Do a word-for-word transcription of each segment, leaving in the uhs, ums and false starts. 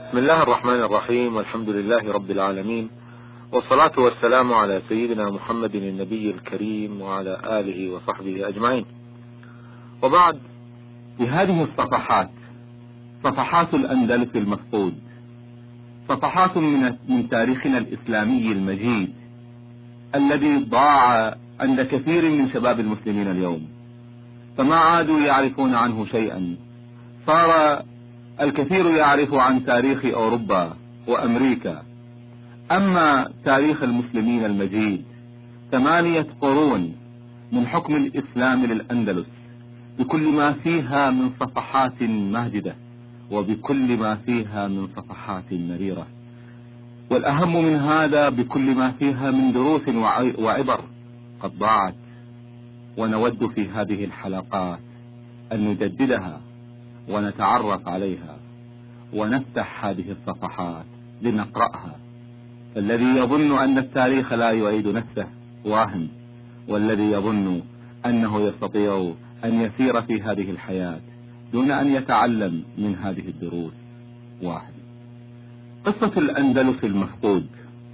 بسم الله الرحمن الرحيم، والحمد لله رب العالمين، والصلاة والسلام على سيدنا محمد النبي الكريم وعلى آله وصحبه أجمعين. وبعد، في هذه الصفحات صفحات الأندلس المفقود، صفحات من من تاريخنا الإسلامي المجيد الذي ضاع عند كثير من شباب المسلمين اليوم، فما عادوا يعرفون عنه شيئا. صار الكثير يعرف عن تاريخ أوروبا وأمريكا، أما تاريخ المسلمين المجيد ثمانية قرون من حكم الإسلام للأندلس، بكل ما فيها من صفحات ماجدة وبكل ما فيها من صفحات مريرة، والأهم من هذا بكل ما فيها من دروس وعبر قد ضاعت. ونود في هذه الحلقات أن نجددها ونتعرف عليها ونفتح هذه الصفحات لنقرأها. الذي يظن أن التاريخ لا يعيد نفسه واهم، والذي يظن أنه يستطيع أن يسير في هذه الحياة دون أن يتعلم من هذه الدروس واهم. قصة الأندلس المفقود،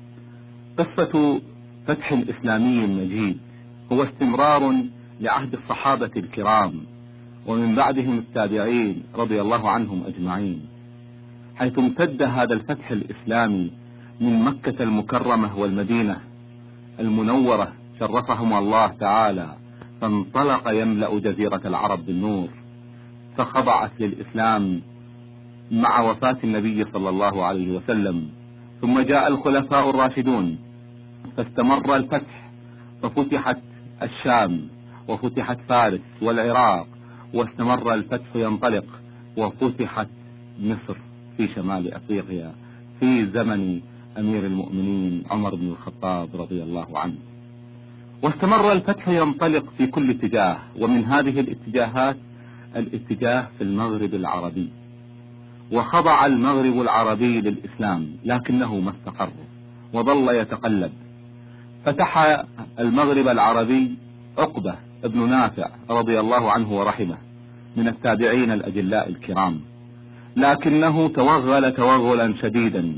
قصة فتح إسلامي مجيد، هو استمرار لعهد الصحابة الكرام ومن بعدهم التابعين رضي الله عنهم أجمعين، حيث امتد هذا الفتح الإسلامي من مكة المكرمة والمدينة المنورة شرفهم الله تعالى، فانطلق يملأ جزيرة العرب بالنور، فخضعت للإسلام مع وفاة النبي صلى الله عليه وسلم. ثم جاء الخلفاء الراشدون فاستمر الفتح، ففتحت الشام وفتحت فارس والعراق، واستمر الفتح ينطلق، وفتحت مصر في شمال أفريقيا في زمن أمير المؤمنين عمر بن الخطاب رضي الله عنه. واستمر الفتح ينطلق في كل اتجاه، ومن هذه الاتجاهات الاتجاه في المغرب العربي، وخضع المغرب العربي للإسلام لكنه ما استقر وظل يتقلب. فتح المغرب العربي عقبة ابن نافع رضي الله عنه ورحمه من التابعين الأجلاء الكرام، لكنه توغل توغلا شديدا،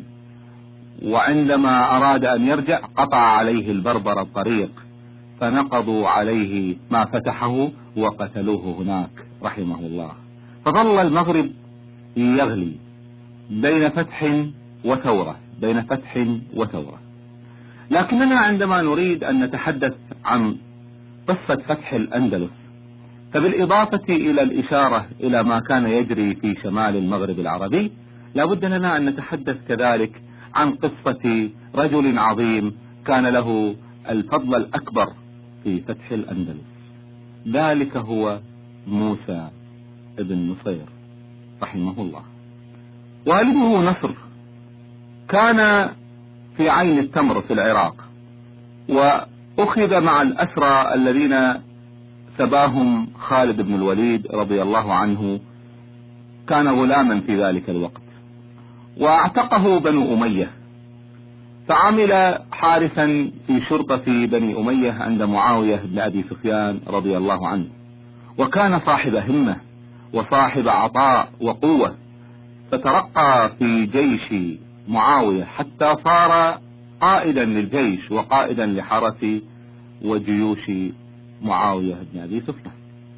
وعندما أراد أن يرجع قطع عليه البربر الطريق، فنقضوا عليه ما فتحه وقتلوه هناك رحمه الله. فظل المغرب يغلي بين فتح وثورة بين فتح وثورة. لكننا عندما نريد أن نتحدث عن قصة فتح الأندلس، فبالإضافة إلى الإشارة إلى ما كان يجري في شمال المغرب العربي، لابد لنا أن نتحدث كذلك عن قصة رجل عظيم كان له الفضل الأكبر في فتح الأندلس، ذلك هو موسى ابن نصير رحمه الله. والده نصر كان في عين التمر في العراق، وأخذ مع الأسرى الذين سباهم خالد بن الوليد رضي الله عنه، كان غلاما في ذلك الوقت، واعتقه بنو أمية، فعمل حارسا في شرطة بني أمية عند معاوية بن أبي سفيان رضي الله عنه، وكان صاحب همة وصاحب عطاء وقوة، فترقى في جيش معاوية حتى صار قائدا للجيش وقائدا لحرس وجيوش معاوية بن أبي سفيان.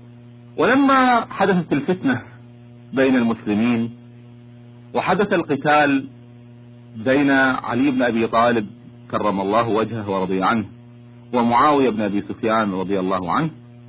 ولما حدثت الفتنة بين المسلمين وحدث القتال بين علي بن أبي طالب كرم الله وجهه ورضي عنه ومعاوية بن أبي سفيان رضي الله عنه،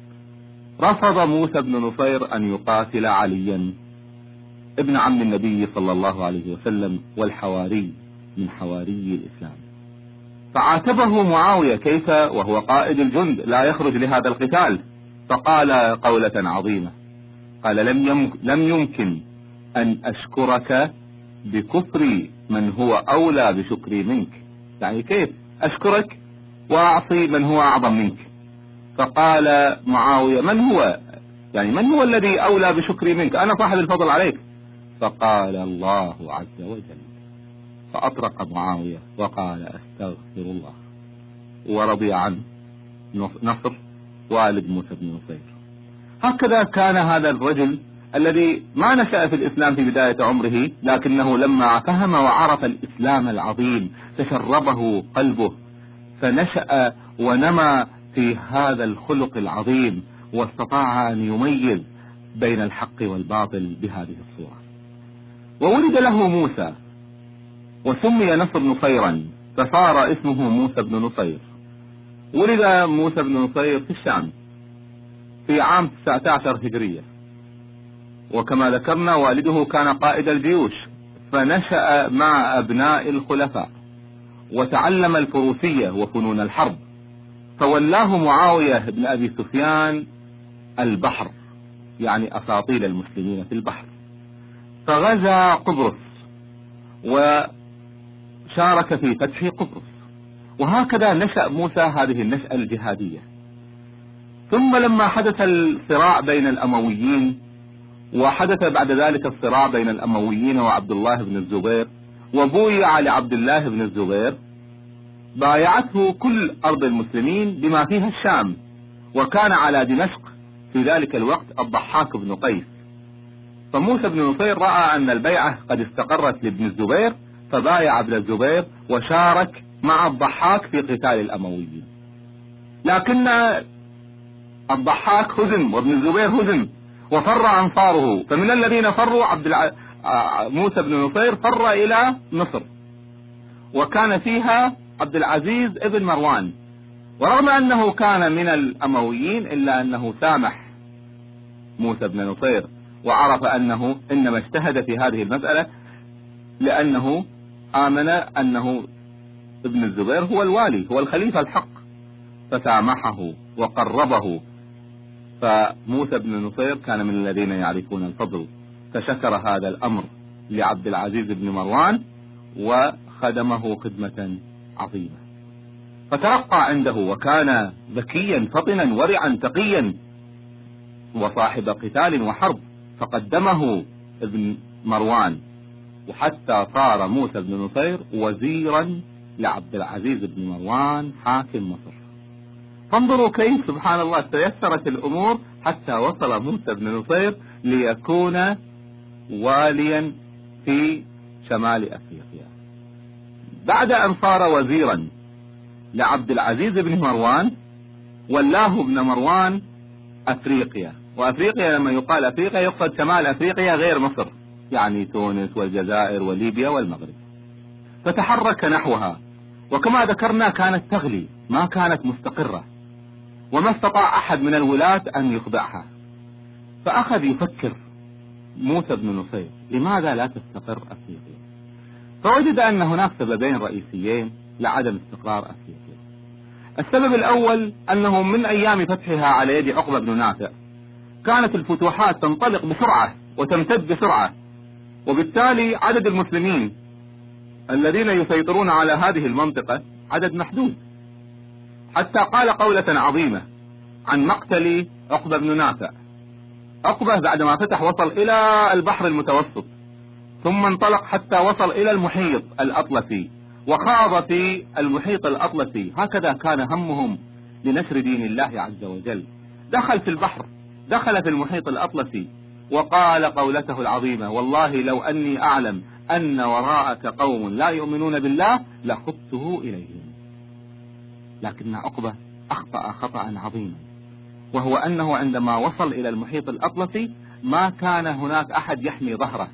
رفض موسى بن نصير أن يقاتل عليا ابن عم النبي صلى الله عليه وسلم والحواري من حواري الإسلام. فعاتبه معاوية كيف وهو قائد الجند لا يخرج لهذا القتال، فقال قولة عظيمة، قال لم, يم لم يمكن أن أشكرك بكفري من هو أولى بشكري منك. يعني كيف أشكرك وأعصي من هو أعظم منك؟ فقال معاوية من هو يعني من هو الذي أولى بشكري منك؟ أنا صاحب الفضل عليك. فقال الله عز وجل. فأطرق معاوية وقال أستغفر الله، ورضي عن نصر والد موسى بن نصير. هكذا كان هذا الرجل الذي ما نشأ في الإسلام في بداية عمره، لكنه لما فهم وعرف الإسلام العظيم تشربه قلبه، فنشأ ونمى في هذا الخلق العظيم، واستطاع أن يميز بين الحق والباطل بهذه الصورة. وولد له موسى وسمي نصر نصيرا، فصار اسمه موسى بن نصير. ولد موسى بن نصير في الشام في عام تسعة عشر هجرية، وكما ذكرنا والده كان قائد الجيوش، فنشأ مع أبناء الخلفاء وتعلم الفروسية وفنون الحرب، فولاه معاوية بن أبي سفيان البحر، يعني أساطيل المسلمين في البحر، فغزا قبرص وشارك في فتح قبرص. وهكذا نشأ موسى هذه النشأة الجهادية. ثم لما حدث الصراع بين الأمويين، وحدث بعد ذلك الصراع بين الأمويين وعبد الله بن الزبير، وبويع لعبد الله بن الزبير، بايعته كل أرض المسلمين بما فيها الشام، وكان على دمشق في ذلك الوقت الضحاك بن قيس. فموسى بن نصير رأى أن البيعة قد استقرت لابن الزبير، فبايع ابن الزبير وشارك مع الضحاك في قتال الأمويين. لكن الضحاك هزم وابن الزبير هزم وفر أنصاره، فمن الذين فروا عبد الع... موسى بن نصير فر إلى مصر، وكان فيها عبد العزيز ابن مروان. ورغم أنه كان من الأمويين إلا أنه سامح موسى بن نصير، وعرف أنه إنما اجتهد في هذه المسألة لأنه آمن أنه ابن الزبير هو الوالي، هو الخليفة الحق، فسامحه وقربه. فموسى بن نصير كان من الذين يعرفون الفضل، فشكر هذا الأمر لعبد العزيز بن مروان وخدمه خدمة عظيمة، فترقى عنده، وكان ذكيا فطنا ورعا تقيا وصاحب قتال وحرب، فقدمه ابن مروان، وحتى صار موسى بن نصير وزيرا لعبد العزيز بن مروان حاكم مصر. فانظروا كيف سبحان الله تيسرت الأمور حتى وصل موسى بن نصير ليكون واليا في شمال أفريقيا. بعد أن صار وزيرا لعبد العزيز بن مروان، ولاه ابن مروان أفريقيا. وأفريقيا لما يقال أفريقيا يقصد شمال أفريقيا غير مصر، يعني تونس والجزائر وليبيا والمغرب، فتحرك نحوها. وكما ذكرنا كانت تغلي، ما كانت مستقرة، وما استطاع أحد من الولاة أن يخضعها. فأخذ يفكر موسى بن نصير لماذا لا تستقر أفريقيا، فوجد أن هناك سببين رئيسيين لعدم استقرار أفريقيا. السبب الأول أنه من أيام فتحها على يد عقبة بن نافع كانت الفتوحات تنطلق بسرعة وتمتد بسرعة، وبالتالي عدد المسلمين الذين يسيطرون على هذه المنطقة عدد محدود، حتى قال قولة عظيمة عن مقتل عقبة بن نافع. عقبة بعدما فتح وصل إلى البحر المتوسط، ثم انطلق حتى وصل إلى المحيط الأطلسي، وخاض في المحيط الأطلسي. هكذا كان همهم لنشر دين الله عز وجل. دخل في البحر، دخل في المحيط الأطلسي، وقال قولته العظيمة: والله لو أني أعلم أن وراءك قوم لا يؤمنون بالله لخضته إليهم. لكن عقبة أخطأ خطأ عظيما، وهو أنه عندما وصل إلى المحيط الأطلسي ما كان هناك أحد يحمي ظهره،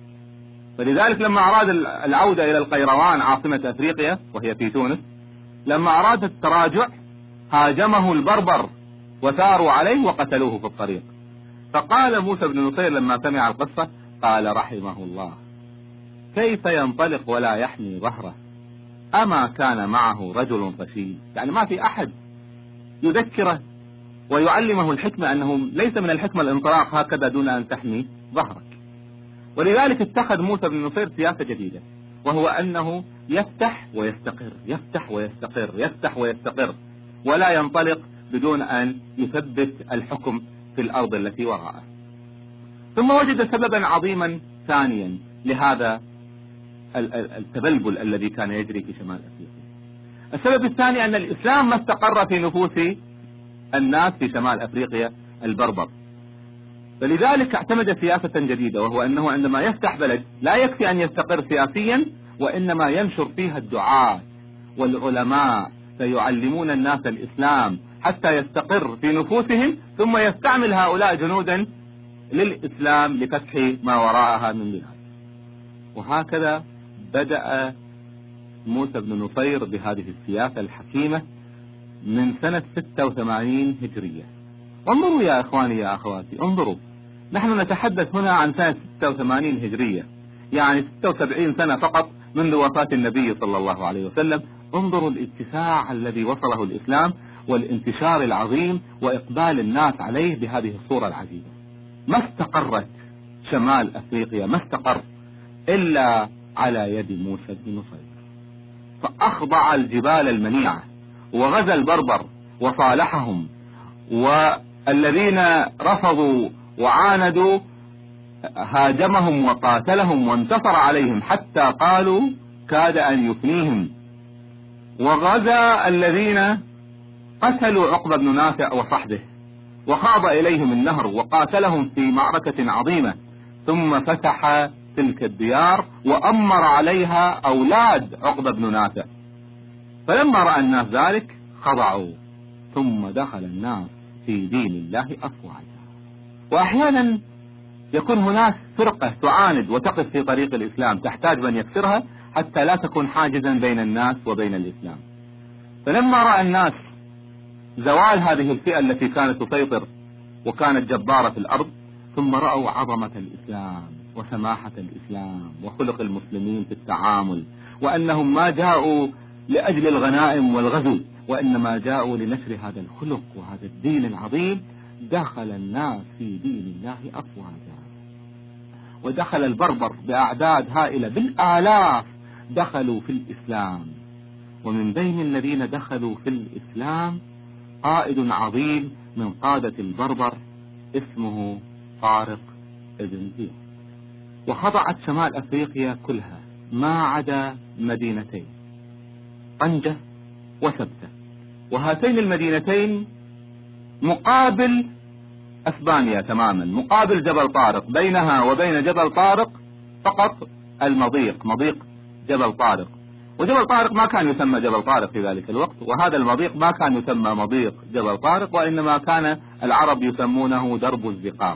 فلذلك لما أراد العودة إلى القيروان عاصمة أفريقيا وهي في تونس، لما أراد التراجع هاجمه البربر وثاروا عليه وقتلوه في الطريق. فقال موسى بن نصير لما سمع القصة قال: رحمه الله، كيف ينطلق ولا يحمي ظهره؟ أما كان معه رجل رشيد؟ يعني ما في أحد يذكره ويعلمه الحكمة، أنه ليس من الحكمة الانطلاق هكذا دون أن تحمي ظهرك. ولذلك اتخذ موسى بن نصير سياسة جديدة، وهو أنه يفتح ويستقر، يفتح ويستقر، يفتح ويستقر، ولا ينطلق بدون أن يثبت الحكم في الأرض التي وراءه. ثم وجد سببا عظيما ثانيا لهذا التبلبل الذي كان يجري في شمال أفريقيا. السبب الثاني أن الإسلام ما استقر في نفوس الناس في شمال أفريقيا البربر، فلذلك اعتمد سياسة جديدة، وهو أنه عندما يفتح بلد لا يكفي أن يستقر سياسيا، وإنما ينشر فيها الدعاة والعلماء فيعلمون الناس الإسلام حتى يستقر في نفوسهم، ثم يستعمل هؤلاء جنودا للإسلام لفتح ما وراءها من بلاد. وهكذا بدأ موسى بن نصير بهذه السياسة الحكيمة من سنة ستة وثمانين هجرية. انظروا يا إخواني يا أخواتي، انظروا، نحن نتحدث هنا عن سنة ستة وثمانين هجرية، يعني ستة وسبعين سنة فقط منذ وفاة النبي صلى الله عليه وسلم. انظروا الاتساع الذي وصله الإسلام والانتشار العظيم وإقبال الناس عليه بهذه الصورة العجيبة. ما استقرت شمال أفريقيا، ما استقر إلا على يد موسى بن نصير، فأخضع الجبال المنيعة وغزا البربر وصالحهم، والذين رفضوا وعاندوا هاجمهم وقاتلهم وانتصر عليهم حتى قالوا كاد أن يفنيهم، وغزا الذين قتلوا عقبة بن نافع وصحبه وخاض إليهم النهر وقاتلهم في معركة عظيمة، ثم فتح تلك الديار وأمر عليها أولاد عقبة بن نافع. فلما رأى الناس ذلك خضعوا، ثم دخل الناس في دين الله أفواجا. وأحيانا يكون هناك فرقة تعاند وتقف في طريق الإسلام، تحتاج من يكسرها حتى لا تكون حاجزا بين الناس وبين الإسلام. فلما رأى الناس زوال هذه الفئة التي كانت تسيطر وكانت جبارة في الأرض، ثم رأوا عظمة الإسلام وسماحة الإسلام وخلق المسلمين في التعامل، وأنهم ما جاءوا لأجل الغنائم والغزو، وإنما جاءوا لنشر هذا الخلق وهذا الدين العظيم، دخل الناس في دين الله أفواجا. ودخل البربر بأعداد هائلة بالآلاف دخلوا في الإسلام. ومن بين الذين دخلوا في الإسلام قائد عظيم من قادة البربر اسمه طارق بن زياد. وخضعت شمال أفريقيا كلها ما عدا مدينتين، طنجة وسبتة، وهاتين المدينتين مقابل أسبانيا تماما، مقابل جبل طارق، بينها وبين جبل طارق فقط المضيق، مضيق جبل طارق. وجبل طارق ما كان يسمى جبل طارق في ذلك الوقت، وهذا المضيق ما كان يسمى مضيق جبل طارق، وإنما كان العرب يسمونه درب الزقاق.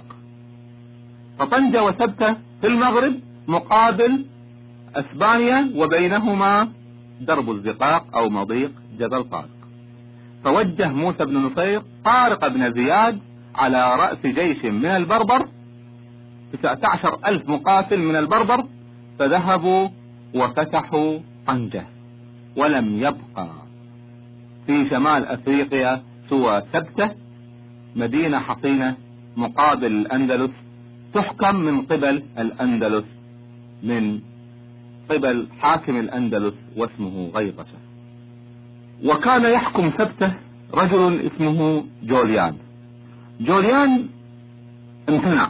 فطنجة وسبتة في المغرب مقابل أسبانيا، وبينهما درب الزقاق أو مضيق جبل طارق. فوجه موسى بن نصير طارق بن زياد على رأس جيش من البربر، تسعة عشر ألف مقاتل من البربر، فذهبوا وفتحوا طنجة، ولم يبقى في شمال أفريقيا سوى سبتة، مدينة حصينة مقابل الأندلس، تحكم من قبل الأندلس، من قبل حاكم الأندلس واسمه غيطشة. وكان يحكم سبتة رجل اسمه جوليان. جوليان امتنع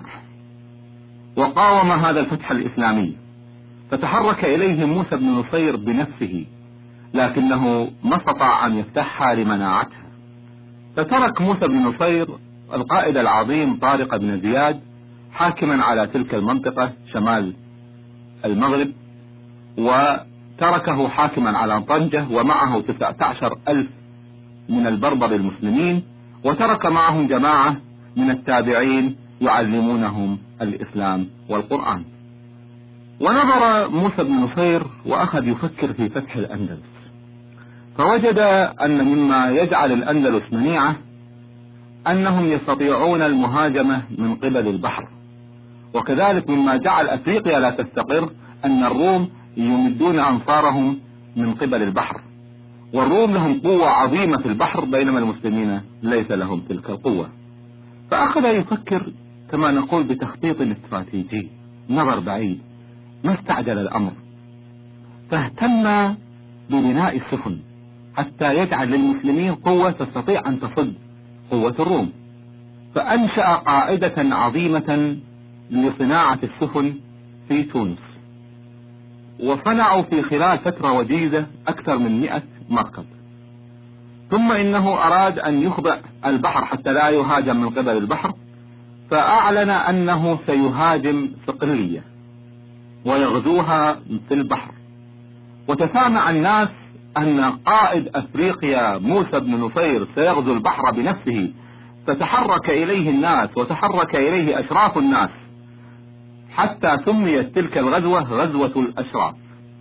وقاوم هذا الفتح الإسلامي، فتحرك إليه موسى بن نصير بنفسه، لكنه ما استطاع أن يفتحها لمناعتها، فترك موسى بن نصير القائد العظيم طارق بن زياد حاكما على تلك المنطقة شمال المغرب، وتركه حاكما على طنجة ومعه تسعة عشر ألف من البربر المسلمين، وترك معهم جماعة من التابعين يعلمونهم الإسلام والقرآن. ونظر موسى بن نصير وأخذ يفكر في فتح الأندلس، فوجد أن مما يجعل الأندلس منيعة أنهم يستطيعون المهاجمة من قبل البحر، وكذلك مما جعل أفريقيا لا تستقر أن الروم يمدون أنصارهم من قبل البحر، والروم لهم قوة عظيمة في البحر بينما المسلمين ليس لهم تلك القوة. فأخذ يفكر كما نقول بتخطيط استراتيجي، نظر بعيد، ما استعجل الأمر، فاهتم ببناء السفن حتى يجعل للمسلمين قوة تستطيع أن تصد قوة الروم. فأنشأ قاعدة عظيمة لصناعة السفن في تونس، وصنعوا في خلال فترة وجيزة أكثر من مئة مركب. ثم إنه أراد أن يخضع البحر حتى لا يهاجم من قبل البحر، فأعلن أنه سيهاجم صقلية ويغزوها في البحر. وتسامع الناس أن قائد أفريقيا موسى بن نصير سيغزو البحر بنفسه، فتحرك إليه الناس وتحرك إليه أشراف الناس، حتى سميت تلك الغزوة غزوة الأشراف.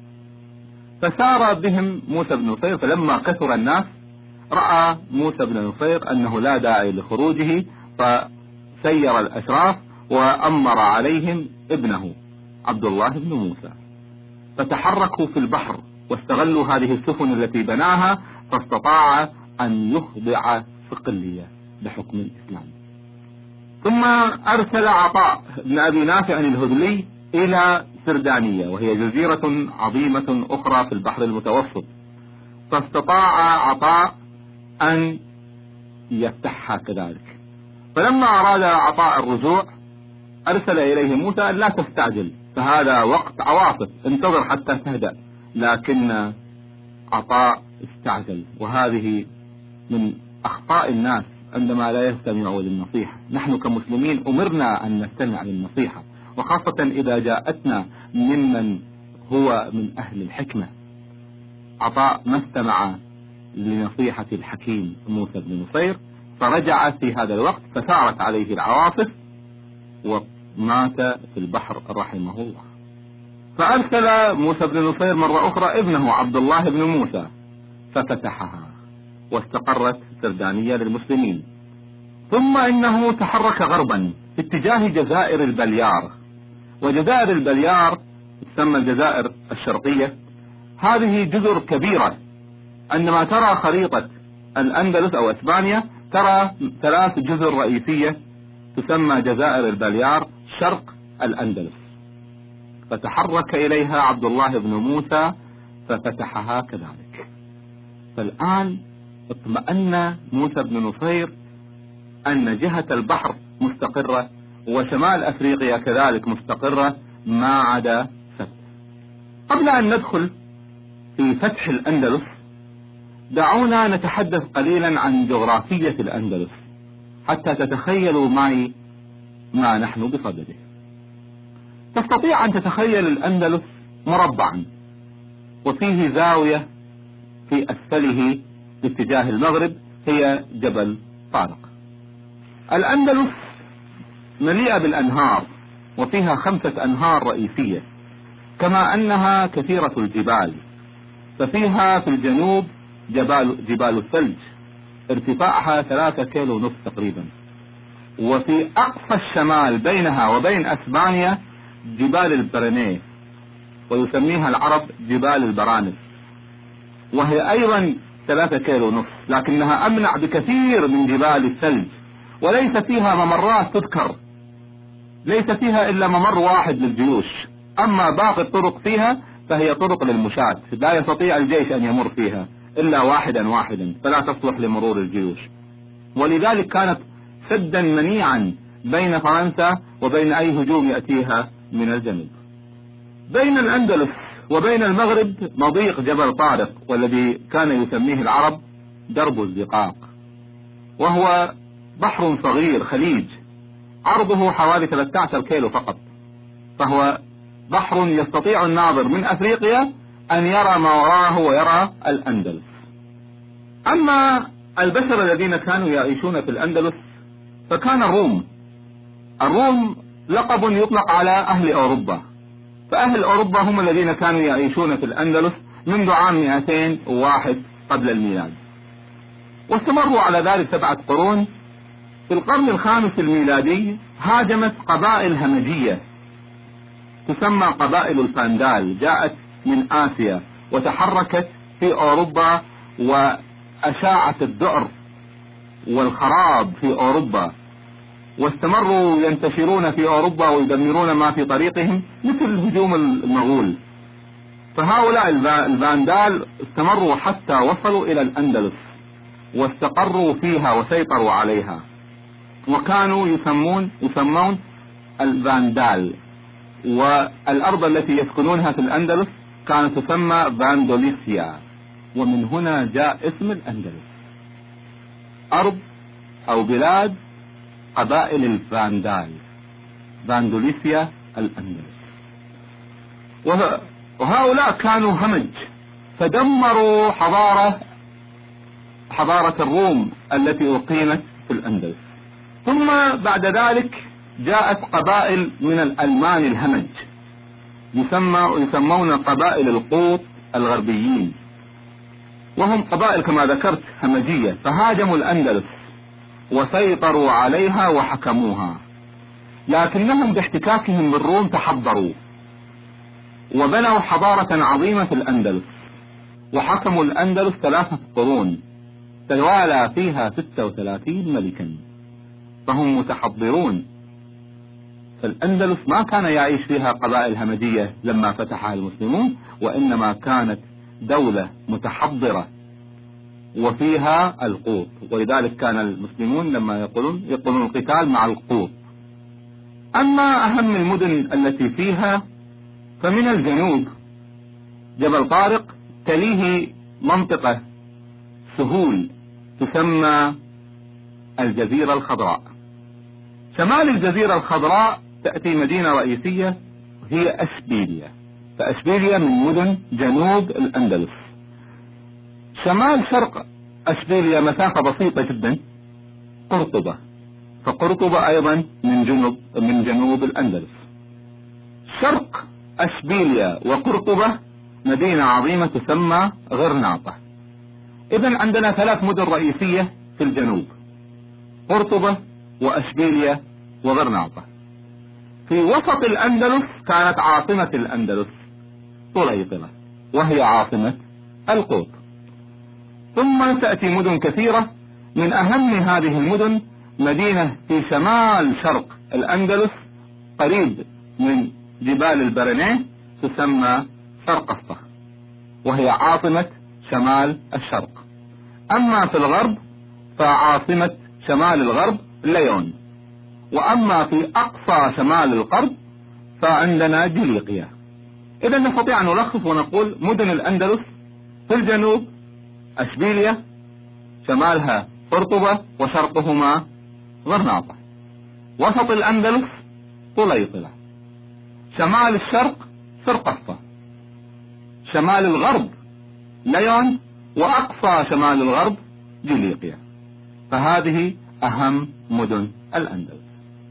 فسار بهم موسى بن نصير، فلما كثر الناس رأى موسى بن نصير أنه لا داعي لخروجه، فسير الأشراف وأمر عليهم ابنه عبد الله بن موسى، فتحركوا في البحر واستغلوا هذه السفن التي بناها، فاستطاع أن يخضع صقلية بحكم الإسلام. ثم أرسل عطاء بن أبي نافع الهذلي إلى سردانية، وهي جزيرة عظيمة أخرى في البحر المتوسط، فاستطاع عطاء أن يفتحها كذلك. فلما أراد عطاء الرجوع أرسل إليه موسى أن لا تستعجل، فهذا وقت عواصف، انتظر حتى تهدأ. لكن عطاء استعجل، وهذه من أخطاء الناس عندما لا يستمعوا للنصيحة. نحن كمسلمين أمرنا أن نستمع للنصيحة، وخاصة إذا جاءتنا ممن هو من أهل الحكمة. عطاء ما استمع لنصيحة الحكيم موسى بن نصير، فرجع في هذا الوقت، فثارت عليه العواصف ومات في البحر رحمه الله. فأرسل موسى بن نصير مرة أخرى ابنه عبد الله بن موسى، ففتحها واستقرت سردانية للمسلمين. ثم إنه تحرك غربا في اتجاه جزائر البليار، وجزائر البليار تسمى الجزائر الشرقية. هذه جزر كبيرة، عندما ترى خريطة الأندلس أو إسبانيا ترى ثلاث جزر رئيسية تسمى جزائر البليار شرق الأندلس، فتحرك إليها عبد الله بن موسى ففتحها كذلك. فالآن اطمأن موسى بن نصير أن جهة البحر مستقرة وشمال أفريقيا كذلك مستقرة ما عدا سبت. قبل أن ندخل في فتح الأندلس دعونا نتحدث قليلا عن جغرافية الأندلس حتى تتخيلوا معي ما نحن بصدده. تستطيع أن تتخيل الأندلس مربعا وفيه زاوية في أسفله باتجاه المغرب هي جبل طارق. الأندلس مليئة بالأنهار، وفيها خمسة أنهار رئيسية، كما أنها كثيرة الجبال. ففيها في الجنوب جبال, جبال الثلج ارتفاعها ثلاثة كيلو ونصف تقريبا، وفي أقصى الشمال بينها وبين أسبانيا جبال البرنيه، ويسميها العرب جبال البرانس، وهي أيضا ثلاثة كيلو ونصف، لكنها أمنع بكثير من جبال الثلج، وليس فيها ممرات تذكر، ليس فيها إلا ممر واحد للجيوش، أما باقي الطرق فيها فهي طرق للمشاة، لا يستطيع الجيش أن يمر فيها إلا واحدا واحدا، فلا تصلح لمرور الجيوش. ولذلك كانت سدا منيعا بين فرنسا وبين أي هجوم يأتيها من الجنوب. بين الأندلس وبين المغرب مضيق جبل طارق، والذي كان يسميه العرب درب الزقاق، وهو بحر صغير خليج عرضه حوالي ثلاثة عشر كيلو فقط، فهو بحر يستطيع الناظر من أفريقيا أن يرى ما وراءه ويرى الأندلس. أما البشر الذين كانوا يعيشون في الأندلس فكان الروم. الروم لقب يطلق على أهل أوروبا، فأهل أوروبا هم الذين كانوا يعيشون في الأندلس منذ عام مئتين وواحد قبل الميلاد، واستمروا على ذلك سبعة قرون. في القرن الخامس الميلادي هاجمت قبائل همجية تسمى قبائل الفاندال، جاءت من آسيا وتحركت في أوروبا وأشاعت الذعر والخراب في أوروبا، واستمروا ينتشرون في أوروبا ويدمرون ما في طريقهم مثل هجوم المغول. فهؤلاء الفاندال استمروا حتى وصلوا إلى الأندلس واستقروا فيها وسيطروا عليها، وكانوا يسمون يسمون الفاندال. والأرض التي يسكنونها في الأندلس كانت تسمى فاندوليسيا، ومن هنا جاء اسم الأندلس، أرض أو بلاد قبائل الفاندال، فاندوليسيا الأندلس. وهؤلاء كانوا همج، فدمروا حضارة حضارة الروم التي أقيمت في الأندلس. ثم بعد ذلك جاءت قبائل من الألمان الهمج، يسمى يسمون قبائل القوط الغربيين، وهم قبائل كما ذكرت همجية، فهاجموا الأندلس وسيطروا عليها وحكموها، لكنهم باحتكاكهم بالروم تحضروا وبنوا حضارة عظيمة في الأندلس، وحكموا الأندلس ثلاثة قرون توالى فيها ستة وثلاثين ملكا، فهم متحضرون. فالأندلس ما كان يعيش فيها قبائل همجية لما فتحها المسلمون، وإنما كانت دولة متحضرة وفيها القوط، ولذلك كان المسلمون لما يقولون يقولون القتال مع القوط. أما أهم المدن التي فيها فمن الجنوب جبل طارق، تليه منطقة سهول تسمى الجزيرة الخضراء. شمال الجزيرة الخضراء تأتي مدينة رئيسية هي أشبيلية، فأشبيلية من مدن جنوب الأندلس. شمال شرق أشبيلية مسافة بسيطة جدا قرطبة، فقرطبة أيضا من جنوب من جنوب الأندلس. شرق أشبيلية وقرطبة مدينة عظيمة تسمى غرناطة. إذن عندنا ثلاث مدن رئيسية في الجنوب، قرطبة وأشبيلية وغرناطة. في وسط الأندلس كانت عاصمة الأندلس طليطلة، وهي عاصمة القوط. ثم تأتي مدن كثيرة، من أهم هذه المدن مدينة في شمال شرق الأندلس قريب من جبال البرنيه تسمى سرقسطة، وهي عاصمة شمال الشرق. أما في الغرب فعاصمة شمال الغرب ليون، وأما في أقصى شمال الغرب فعندنا جليقيا. إذا نستطيع أن نلخص ونقول مدن الأندلس في الجنوب أشبيلية، شمالها قرطبة وشرقهما غرناطة. وسط الأندلس طليطلة، شمال الشرق سرقسطة، شمال الغرب ليون، وأقصى شمال الغرب جليقيا. فهذه أهم مدن الأندلس.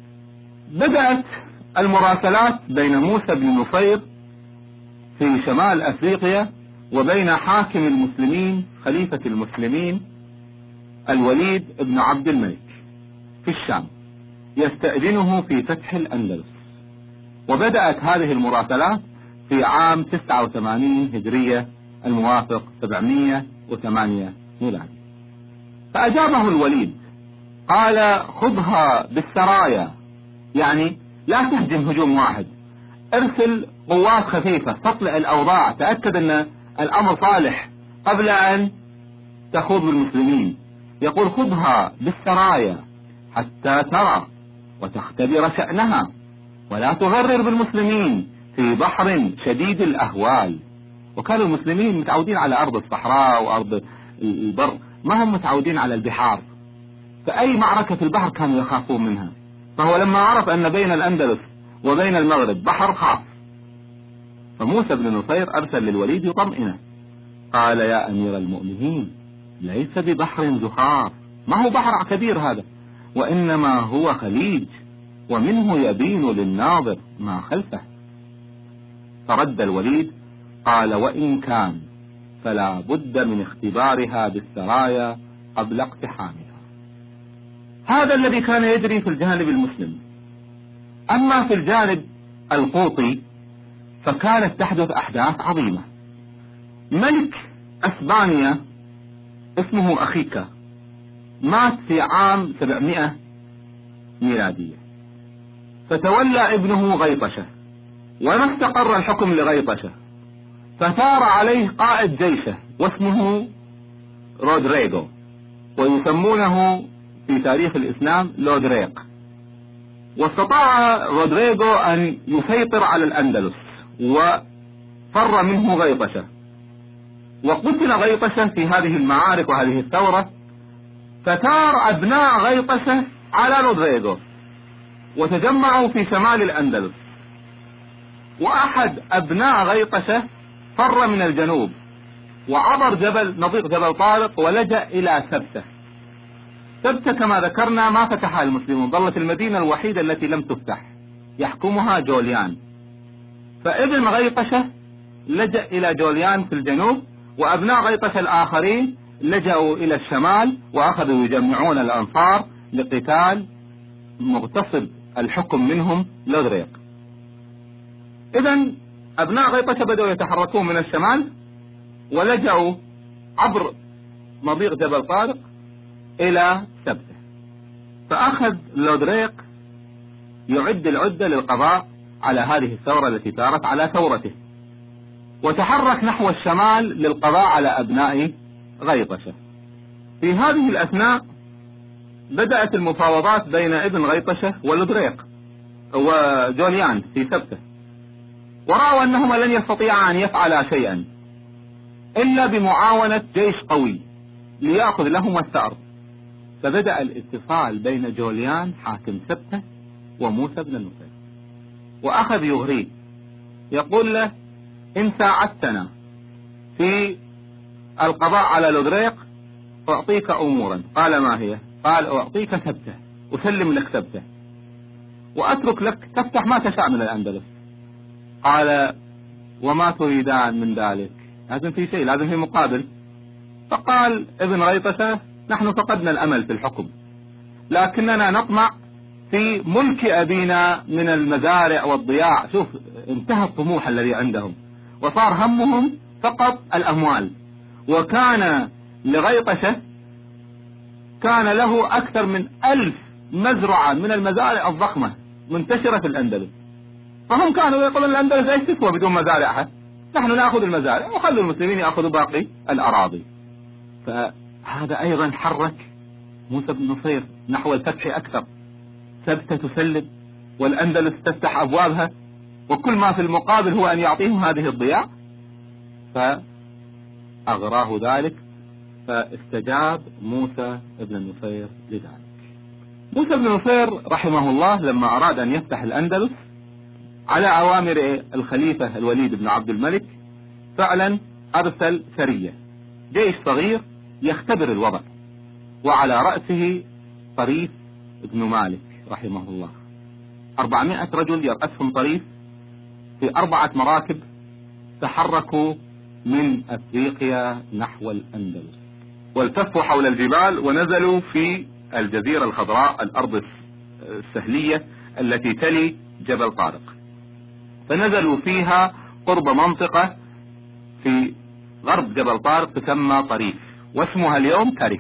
بدأت المراسلات بين موسى بن نصير في شمال أفريقيا وبين حاكم المسلمين خليفة المسلمين الوليد بن عبد الملك في الشام، يستأذنه في فتح الأندلس. وبدأت هذه المراسلات في عام تسعة وثمانين هجرية الموافق سبعمائة وثمانية ميلادي. فأجابه الوليد قال: خذها بالسرايا، يعني لا تهجم هجوم واحد، ارسل قوات خفيفة تطلع الأوضاع، تأكد أن الأمر صالح قبل أن تخوض بالمسلمين. يقول: خذها بالسرايا حتى ترى وتختبر شأنها، ولا تغرر بالمسلمين في بحر شديد الأهوال. وكانوا المسلمين متعودين على أرض الصحراء وأرض البر، ما هم متعودين على البحار، فأي معركة في البحر كانوا يخافون منها. فهو لما عرف أن بين الأندلس وبين المغرب بحر خاف. فموسى بن نصير أرسل للوليد يطمئنه، قال: يا أمير المؤمنين، ليس ببحر زخار، ما هو بحر كبير هذا، وإنما هو خليج، ومنه يبين للناظر ما خلفه. فرد الوليد قال: وإن كان فلا بد من اختبارها بالسرايا قبل اقتحامها. هذا الذي كان يجري في الجانب المسلم. أما في الجانب القوطي فكانت تحدث أحداث عظيمة. ملك أسبانيا اسمه أخيكا مات في عام سبعمائة ميلادية، فتولى ابنه غيطشة، وما استقر الحكم لغيطشة، فثار عليه قائد جيشه واسمه رودريغو، ويسمونه في تاريخ الإسلام لودريق. واستطاع رودريغو أن يسيطر على الأندلس، وفر منه غيطشة، وقتل غيطشة في هذه المعارك وهذه الثورة. فتار أبناء غيطشة على رودريغو وتجمعوا في شمال الأندلس، وأحد أبناء غيطشة فر من الجنوب وعبر جبل نضيق جبل طارق ولجأ إلى سبتة. سبتة كما ذكرنا ما فتحها المسلمون، ظلت المدينة الوحيدة التي لم تفتح، يحكمها جوليان. فابن غيطشة لجأ إلى جوليان في الجنوب، وأبناء غيطشة الآخرين لجأوا إلى الشمال وأخذوا يجمعون الأنصار لقتال مغتصب الحكم منهم لودريق. إذن أبناء غيطشة بدأوا يتحركون من الشمال ولجأوا عبر مضيق جبل طارق إلى سبتة. فأخذ لودريق يعد العدة للقضاء على هذه الثورة التي ثارت على ثورته، وتحرك نحو الشمال للقضاء على أبناء غيطشة. في هذه الأثناء بدأت المفاوضات بين ابن غيطشة ولودريق وجوليان في سبتة، ورأوا أنهما لن يستطيعا أن يفعلا شيئا إلا بمعاونة جيش قوي ليأخذ لهما الثأر. فبدأ الاتصال بين جوليان حاكم سبتة وموسى بن النصير، وأخذ يغريه يقول له: إن ساعدتنا في القضاء على لودريق أعطيك أمورا. قال: ما هي؟ قال: أعطيك سبتة، أسلم لك سبتة وأترك لك تفتح ما تشاء من الأندلس. قال: وما تريدان من ذلك؟ لازم في شيء، لازم في مقابل. فقال ابن غيطشة: نحن فقدنا الأمل في الحكم، لكننا نطمع في ملك أبينا من المزارع والضياع. شوف، انتهى الطموح الذي عندهم وصار همهم فقط الأموال. وكان لغيطشة كان له أكثر من ألف مزرعة من المزارع الضخمة منتشرة في الأندلس، فهم كانوا يقولون الأندلس ايش تسوى بدون مزارعها، نحن نأخذ المزارع وخلوا المسلمين يأخذوا باقي الأراضي. فهذا أيضا حرك موسى بن نصير نحو الفتح أكثر. سبتة تسلم والأندلس تفتح أبوابها، وكل ما في المقابل هو أن يعطيهم هذه الضياع. فأغراه ذلك، فاستجاب موسى بن النصير لذلك. موسى بن النصير رحمه الله لما أراد أن يفتح الأندلس على أوامر الخليفة الوليد بن عبد الملك فعلا أرسل سرية، جيش صغير يختبر الوضع، وعلى رأسه طريف بن مالك رحمه الله. أربعمائة رجل يرأسهم طريف في أربعة مراكب تحركوا من أفريقيا نحو الأندلس، والتفوا حول الجبال ونزلوا في الجزيرة الخضراء، الأرض السهلية التي تلي جبل طارق. فنزلوا فيها قرب منطقة في غرب جبل طارق تسمى طريف، واسمها اليوم تاريف.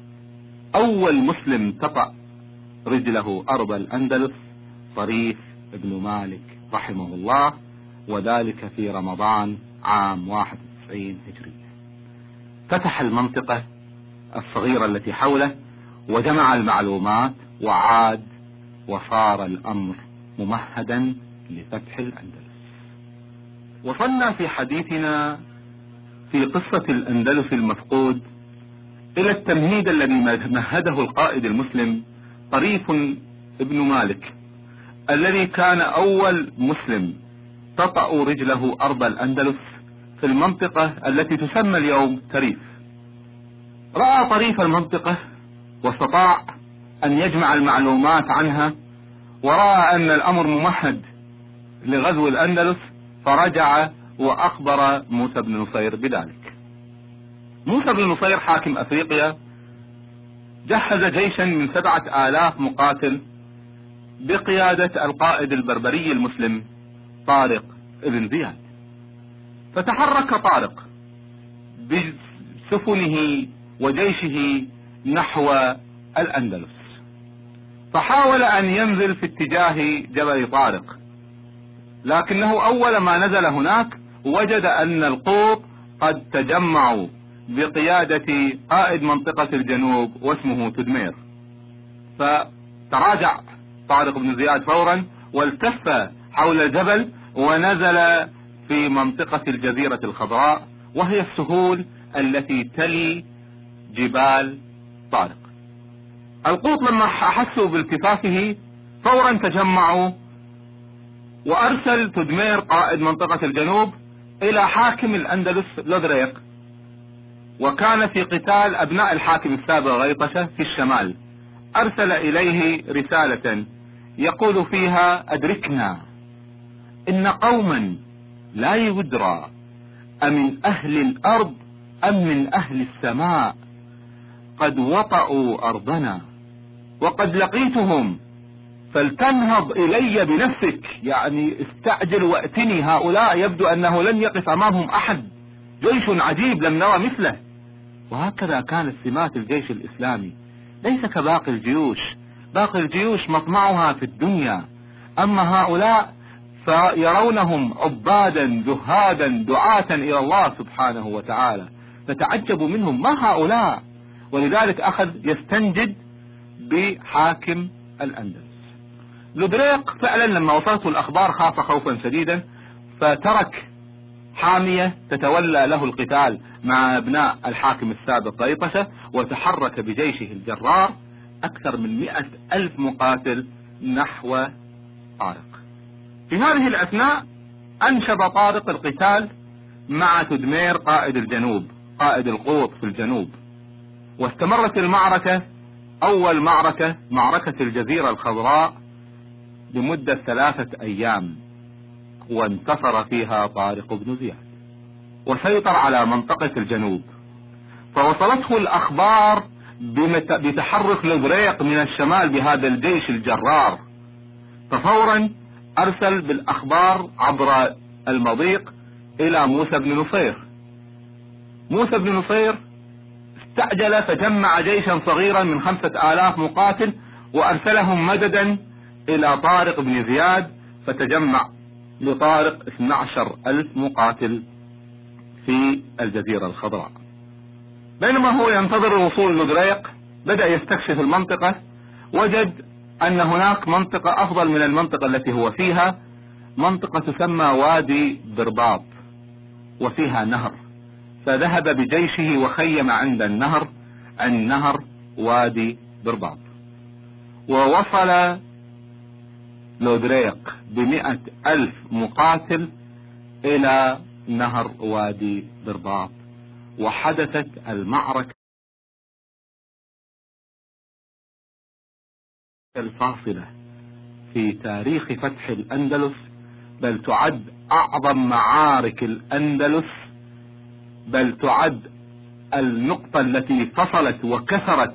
أول مسلم تطأ رجله أرض الأندلس طريف بن مالك رحمه الله، وذلك في رمضان عام واحد وتسعين هجرية. فتح المنطقة الصغيرة التي حوله وجمع المعلومات وعاد، وصار الأمر ممهدا لفتح الأندلس. وصلنا في حديثنا في قصة الأندلس المفقود إلى التمهيد الذي مهده القائد المسلم طريف ابن مالك، الذي كان أول مسلم تطأ رجله أرض الأندلس في المنطقة التي تسمى اليوم تريف. رأى طريف المنطقة واستطاع أن يجمع المعلومات عنها، ورأى أن الأمر ممهد لغزو الأندلس، فرجع وأخبر موسى بن نصير بذلك. موسى بن نصير حاكم أفريقيا جهز جيشا من سبعة آلاف مقاتل بقيادة القائد البربري المسلم طارق بن زياد. فتحرك طارق بسفنه وجيشه نحو الأندلس، فحاول أن ينزل في اتجاه جبل طارق، لكنه أول ما نزل هناك وجد أن القوط قد تجمعوا بقيادة قائد منطقة الجنوب واسمه تدمير. فتراجع طارق بن زياد فورا والتف حول الجبل ونزل في منطقة الجزيرة الخضراء، وهي السهول التي تلي جبال طارق. القوط لما أحسوا بالتفافه فورا تجمعوا، وأرسل تدمير قائد منطقة الجنوب إلى حاكم الأندلس لودريق، وكان في قتال أبناء الحاكم السابق غيطشة في الشمال. أرسل إليه رسالة يقول فيها: أدركنا إن قوما لا يدرى أمن أهل الأرض أم من أهل السماء قد وطئوا أرضنا وقد لقيتهم، فلتنهض إلي بنفسك، يعني استعجل وأتني، هؤلاء يبدو أنه لن يقف أمامهم أحد، جيش عجيب لم نرى مثله. وهكذا كانت سمات الجيش الإسلامي، ليس كباقي الجيوش، باقي الجيوش مطمعها في الدنيا، أما هؤلاء فيرونهم عبادا زهادا دعاة إلى الله سبحانه وتعالى، فتعجبوا منهم، ما هؤلاء؟ ولذلك أخذ يستنجد بحاكم الأندلس. لودريق فعلا لما وصلته الأخبار خاف خوفا شديدا، فترك حامية تتولى له القتال مع أبناء الحاكم السابق غيطشة، وتحرك بجيشه الجرار أكثر من مئة ألف مقاتل نحو طارق. في هذه الأثناء أنشب طارق القتال مع تدمير قائد الجنوب، قائد القوط في الجنوب، واستمرت المعركة، أول معركة معركة الجزيرة الخضراء، لمدة ثلاثة أيام، وانتصر فيها طارق بن زياد وسيطر على منطقة الجنوب. فوصلته الأخبار بتحرك لودريق من الشمال بهذا الجيش الجرار، ففورا أرسل بالأخبار عبر المضيق إلى موسى بن نصير. موسى بن نصير استعجل فجمع جيشا صغيرا من خمسة آلاف مقاتل وأرسلهم مددا إلى طارق بن زياد، فتجمع لطارق اثني عشر ألف مقاتل في الجزيرة الخضراء. بينما هو ينتظر وصول لودريق بدأ يستكشف المنطقة، وجد أن هناك منطقة أفضل من المنطقة التي هو فيها، منطقة تسمى وادي برباط وفيها نهر، فذهب بجيشه وخيم عند النهر، النهر وادي برباط. ووصل لودريق بمئة ألف مقاتل إلى نهر وادي برباط، وحدثت المعركة الفاصلة في تاريخ فتح الأندلس، بل تعد أعظم معارك الأندلس، بل تعد النقطة التي فصلت وكسرت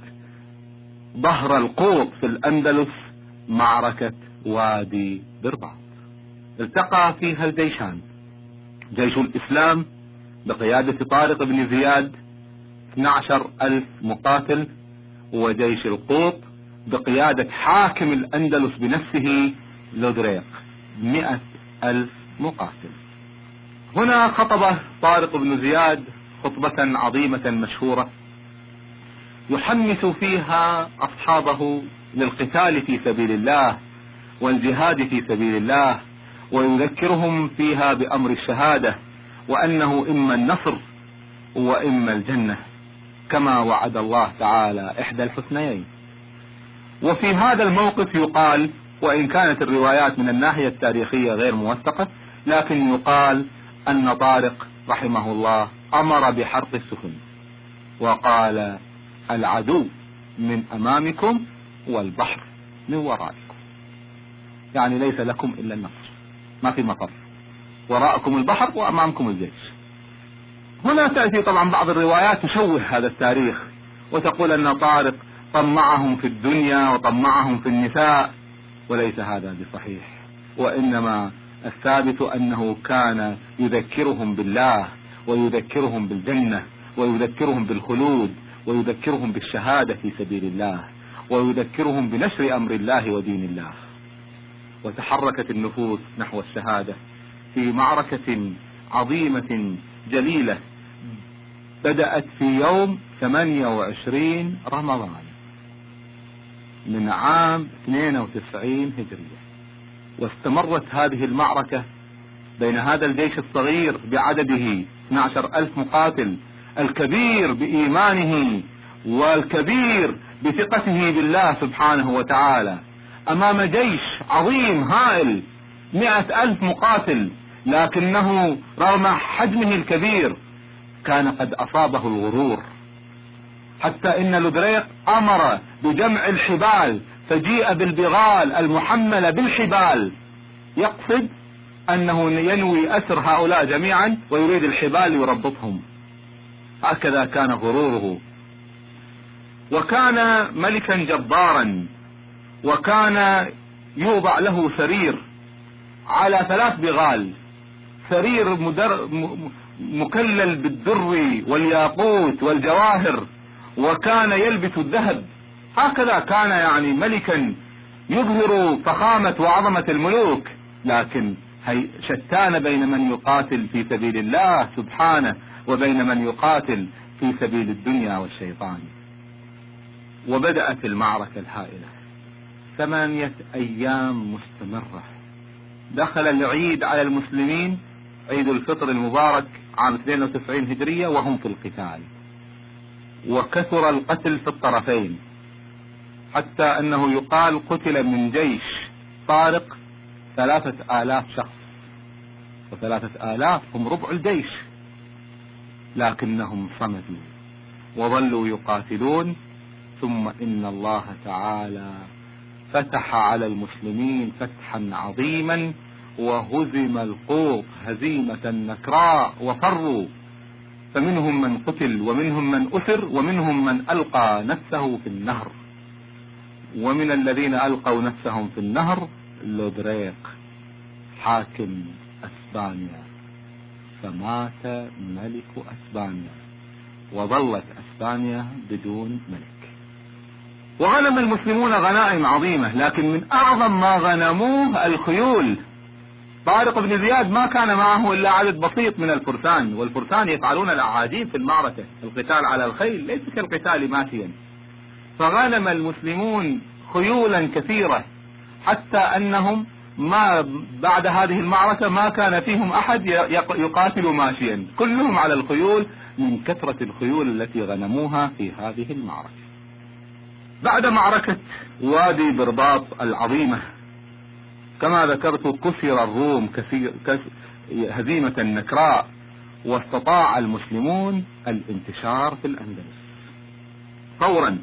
ظهر القوط في الأندلس، معركة وادي برباط. التقى فيها الجيشان، جيش الإسلام بقيادة طارق بن زياد اثني عشر ألف مقاتل، وجيش القوط بقيادة حاكم الأندلس بنفسه لودريق مئة ألف مقاتل. هنا خطب طارق بن زياد خطبة عظيمة مشهورة يحمس فيها أصحابه للقتال في سبيل الله والجهاد في سبيل الله، ويذكرهم فيها بأمر الشهادة، وأنه إما النصر وإما الجنة، كما وعد الله تعالى إحدى الحسنيين. وفي هذا الموقف يقال، وإن كانت الروايات من الناحية التاريخية غير موثقة، لكن يقال أن طارق رحمه الله أمر بحرق السفن وقال: العدو من أمامكم والبحر من ورائكم، يعني ليس لكم إلا النصر، ما في مفر، وراءكم البحر وأمامكم الجيش. هنا تأتي طبعا بعض الروايات تشوه هذا التاريخ وتقول أن طارق طمعهم في الدنيا وطمعهم في النساء، وليس هذا بصحيح، وإنما الثابت أنه كان يذكرهم بالله ويذكرهم بالجنة ويذكرهم بالخلود ويذكرهم بالشهادة في سبيل الله ويذكرهم بنشر أمر الله ودين الله. وتحركت النفوس نحو الشهادة في معركة عظيمة جليلة بدأت في يوم ثمانية وعشرين رمضان من عام اثنين وتسعين هجرية، واستمرت هذه المعركة بين هذا الجيش الصغير بعدده اثني عشر ألف مقاتل، الكبير بإيمانه والكبير بثقته بالله سبحانه وتعالى أمام جيش عظيم هائل مئة ألف مقاتل، لكنه رغم حجمه الكبير كان قد أصابه الغرور، حتى إن لودريق أمر بجمع الحبال فجيء بالبغال المحملة بالحبال، يقصد أنه ينوي أسر هؤلاء جميعا ويريد الحبال يربطهم. هكذا كان غروره. وكان ملكا جبارا، وكان يوضع له سرير على ثلاث بغال، سرير مدر مكلل بالدر والياقوت والجواهر، وكان يلبس الذهب. هكذا كان يعني ملكا يظهر فخامة وعظمة الملوك، لكن هي شتان بين من يقاتل في سبيل الله سبحانه وبين من يقاتل في سبيل الدنيا والشيطان. وبدأت المعركة الهائلة، ثمانية أيام مستمرة. دخل العيد على المسلمين، عيد الفطر المبارك عام اثنين وتسعين هجرية، وهم في القتال، وكثر القتل في الطرفين، حتى أنه يقال قتل من جيش طارق ثلاثة آلاف شخص، وثلاثة آلاف هم ربع الجيش، لكنهم صمدوا وظلوا يقاتلون. ثم إن الله تعالى فتح على المسلمين فتحا عظيما، وهزم القوط هزيمة نكراء وفروا، فمنهم من قتل ومنهم من أسر ومنهم من ألقى نفسه في النهر. ومن الذين ألقوا نفسهم في النهر لودريق حاكم أسبانيا، فمات ملك أسبانيا وظلت أسبانيا بدون ملك. وغنم المسلمون غنائم عظيمة، لكن من أعظم ما غنموه الخيول. طارق بن زياد ما كان معه إلا عدد بسيط من الفرسان، والفرسان يفعلون الأعاجيب في المعركة، القتال على الخيل ليس كالقتال ماشيا. فغنم المسلمون خيولا كثيرة، حتى أنهم ما بعد هذه المعركة ما كان فيهم أحد يقاتل ماشيا، كلهم على الخيول من كثرة الخيول التي غنموها في هذه المعركة. بعد معركة وادي برباط العظيمة كما ذكرت كسر الروم كثير هزيمة نكراء، واستطاع المسلمون الانتشار في الأندلس. فورا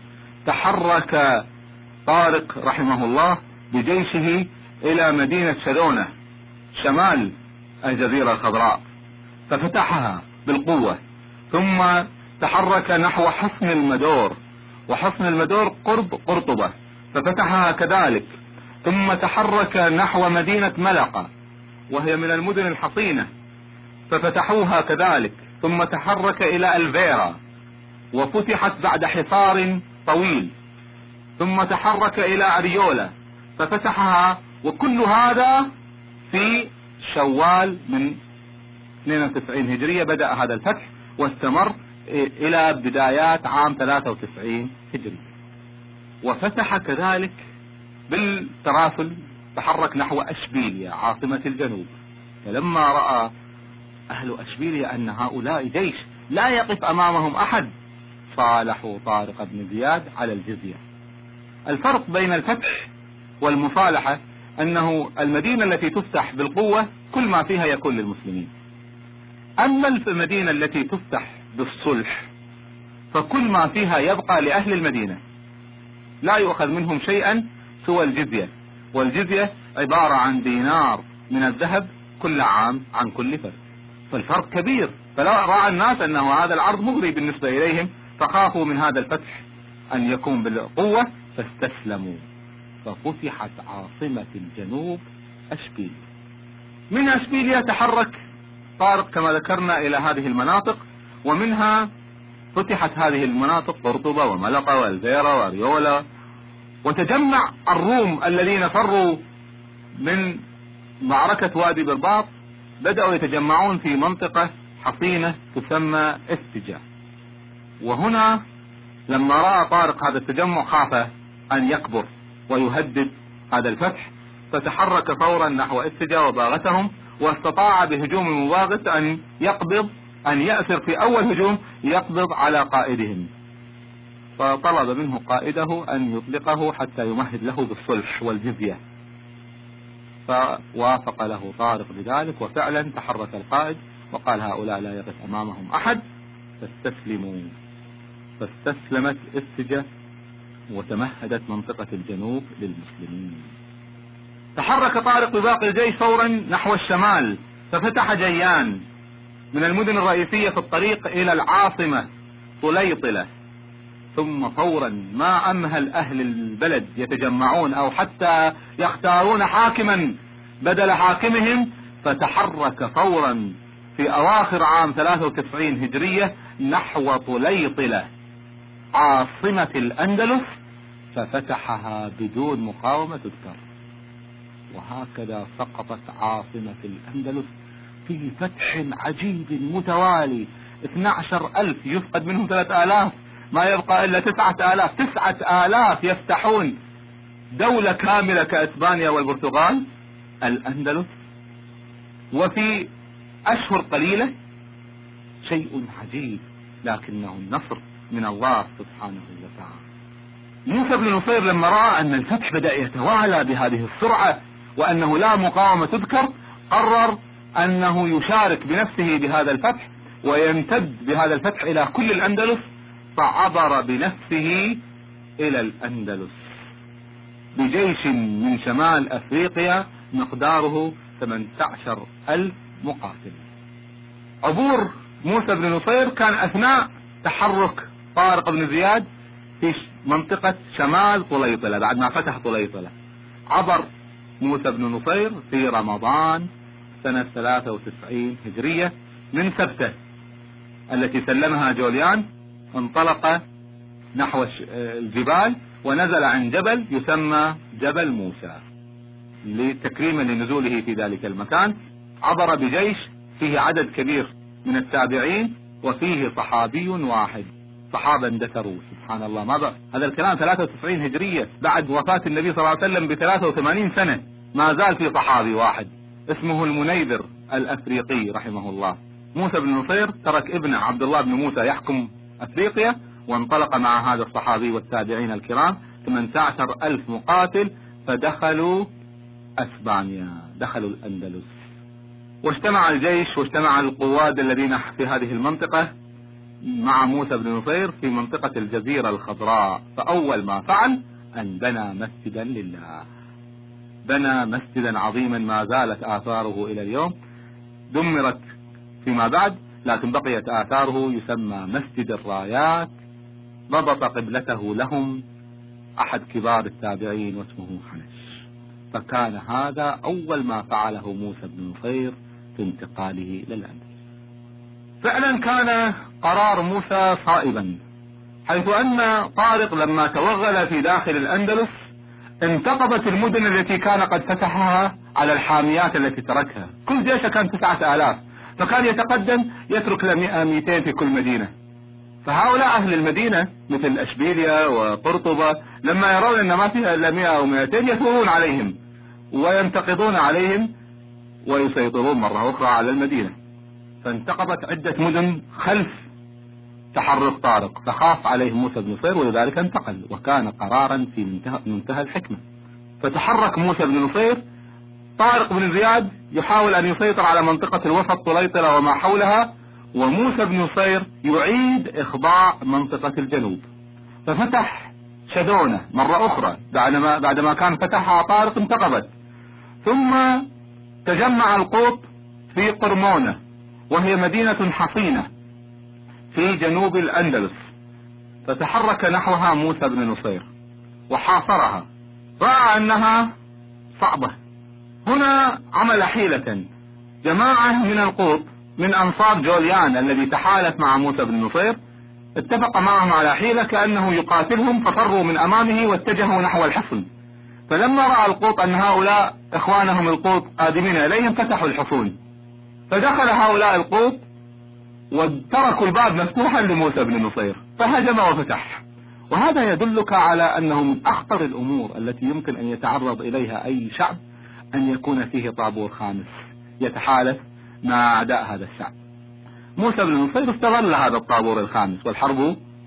تحرك طارق رحمه الله بجيشه إلى مدينة شدونة شمال الجزيرة الخضراء، ففتحها بالقوة. ثم تحرك نحو حصن المدور، وحصن المدور قرب قرطبة، ففتحها كذلك. ثم تحرك نحو مدينة ملقا، وهي من المدن الحصينة، ففتحوها كذلك. ثم تحرك إلى الفيرا، وفتحت بعد حصار طويل. ثم تحرك إلى أريولا ففتحها، وكل هذا في شوال من اثنين وتسعين هجرية بدأ هذا الفتح، واستمر إلى بدايات عام ثلاثة وتسعين هجرية. وفتح كذلك بالتراسل، تحرك نحو أشبيلية عاصمة الجنوب. فلما رأى أهل أشبيلية أن هؤلاء جيش لا يقف أمامهم أحد، صالحوا طارق بن زياد على الجزية. الفرق بين الفتح والمصالحة أنه المدينة التي تفتح بالقوة كل ما فيها يكون للمسلمين، أما المدينة التي تفتح بالصلح فكل ما فيها يبقى لأهل المدينة، لا يؤخذ منهم شيئا سوى الجزية، والجزية عبارة عن دينار من الذهب كل عام عن كل فرد. فالفرق كبير، فلا رأى الناس أنه هذا العرض مغري بالنسبة إليهم، فخافوا من هذا الفتح أن يكون بالقوة فاستسلموا، ففتحت عاصمة الجنوب أشبيلية. من أشبيلية تحرك طارق كما ذكرنا إلى هذه المناطق، ومنها فتحت هذه المناطق قرطبة وملقا والفيرا وأريولا. وتجمع الروم الذين فروا من معركة وادي برباط، بدأوا يتجمعون في منطقة حصينة تسمى استجا. وهنا لما رأى طارق هذا التجمع خاف أن يكبر ويهدد هذا الفتح، فتحرك فورا نحو استجا وباغتهم، واستطاع بهجوم مباغت أن يقبض أن يأثر في أول هجوم يقبض على قائدهم. فطلب منه قائده أن يطلقه حتى يمهد له بالصلح والجزية، فوافق له طارق بذلك، وفعلا تحرك القائد وقال هؤلاء لا يقف أمامهم أحد فاستسلموا، فاستسلمت إسجة وتمهدت منطقة الجنوب للمسلمين. تحرك طارق بباقي الجيش فورا نحو الشمال، ففتح جيان من المدن الرئيسية في الطريق إلى العاصمة طليطلة، ثم فورا ما أمهل أهل البلد يتجمعون أو حتى يختارون حاكما بدل حاكمهم، فتحرك فورا في أواخر عام ثلاثة وتسعين هجرية نحو طليطلة عاصمة الأندلس، ففتحها بدون مقاومة تذكر. وهكذا سقطت عاصمة الأندلس في فتح عجيب متوالي، اثني عشر ألف يفقد منهم ثلاثة آلاف، ما يبقى إلا تسعة آلاف، تسعة آلاف يفتحون دولة كاملة كأسبانيا والبرتغال الأندلس، وفي أشهر قليلة. شيء عجيب، لكنه النصر من الله سبحانه وتعالى. موسى بن نصير لما رأى أن الفتح بدأ يتوالى بهذه السرعة وأنه لا مقاومة تذكر، قرر أنه يشارك بنفسه بهذا الفتح ويمتد بهذا الفتح إلى كل الأندلس، فعبر بنفسه إلى الأندلس بجيش من شمال أفريقيا مقداره ثمانية عشر ألف مقاتل. عبور موسى بن نصير كان أثناء تحرك طارق بن زياد في منطقة شمال طليطلة. بعد ما فتح طليطلة عبر موسى بن نصير في رمضان سنة ثلاثة وتسعين هجرية من سبتة التي سلمها جوليان، انطلق نحو الجبال ونزل عن جبل يسمى جبل موسى لتكريما لنزوله في ذلك المكان. عبر بجيش فيه عدد كبير من التابعين وفيه صحابي واحد، صحابا ذكروا سبحان الله. ماذا هذا الكلام ثلاثة وتسعين هجرية بعد وفاة النبي صلى الله عليه وسلم ب ثلاثة وثمانين سنة، ما زال في صحابي واحد اسمه المنيذر الأفريقي رحمه الله. موسى بن نصير ترك ابنه عبد الله بن موسى يحكم أفريقيا وانطلق مع هذا الصحابي والتابعين الكرام ثمانية عشر ألف مقاتل، فدخلوا أسبانيا، دخلوا الأندلس، واجتمع الجيش واجتمع القواد الذين في هذه المنطقة مع موسى بن نصير في منطقة الجزيرة الخضراء. فأول ما فعل أن بنى مسجدا لله، بنى مسجدا عظيما ما زالت آثاره إلى اليوم، دمرت فيما بعد لكن بقيت آثاره، يسمى مسجد الرايات، ضبط قبلته لهم أحد كبار التابعين واسمه حنش. فكان هذا أول ما فعله موسى بن نصير في انتقاله للأندلس. فعلا كان قرار موسى صائبا، حيث أن طارق لما توغل في داخل الأندلس انتقضت المدن التي كان قد فتحها على الحاميات التي تركها. كل جيش كان تسعة آلاف، فكان يتقدم يترك له مئة مئتين في كل مدينة. فهؤلاء أهل المدينة مثل أشبيليا وقرطبة لما يرون أن ما فيها إلا مئة أو مئتين يثورون عليهم وينتقضون عليهم ويسيطرون مرة أخرى على المدينة. فانتقضت عدة مدن خلف تحرك طارق، فخاف عليه موسى بن نصير ولذلك انتقل، وكان قرارا في منتهى, منتهى الحكمة. فتحرك موسى بن نصير، طارق بن زياد يحاول أن يسيطر على منطقة الوسط طليطلة وما حولها، وموسى بن نصير يعيد إخضاع منطقة الجنوب. ففتح شدونة مرة أخرى بعدما, بعدما كان فتحها طارق انتقضت. ثم تجمع القوط في قرمونة وهي مدينة حصينة في جنوب الأندلس، فتحرك نحوها موسى بن نصير وحاصرها، رأى أنها صعبة. هنا عمل حيلة، جماعة من القوط من أنصار جوليان الذي تحالف مع موسى بن نصير اتفق معهم على حيلة كأنه يقاتلهم، ففروا من أمامه واتجهوا نحو الحصن. فلما رأى القوط أن هؤلاء إخوانهم القوط قادمين إليهم فتحوا الحصون، فدخل هؤلاء القوط وتركوا الباب مفتوحا لموسى بن نصير فهجم وفتح. وهذا يدلك على أنه من أخطر الأمور التي يمكن أن يتعرض إليها أي شعب أن يكون فيه طابور خامس يتحالف مع أعداء هذا الشعب. موسى بن نصير استغل هذا الطابور الخامس والحرب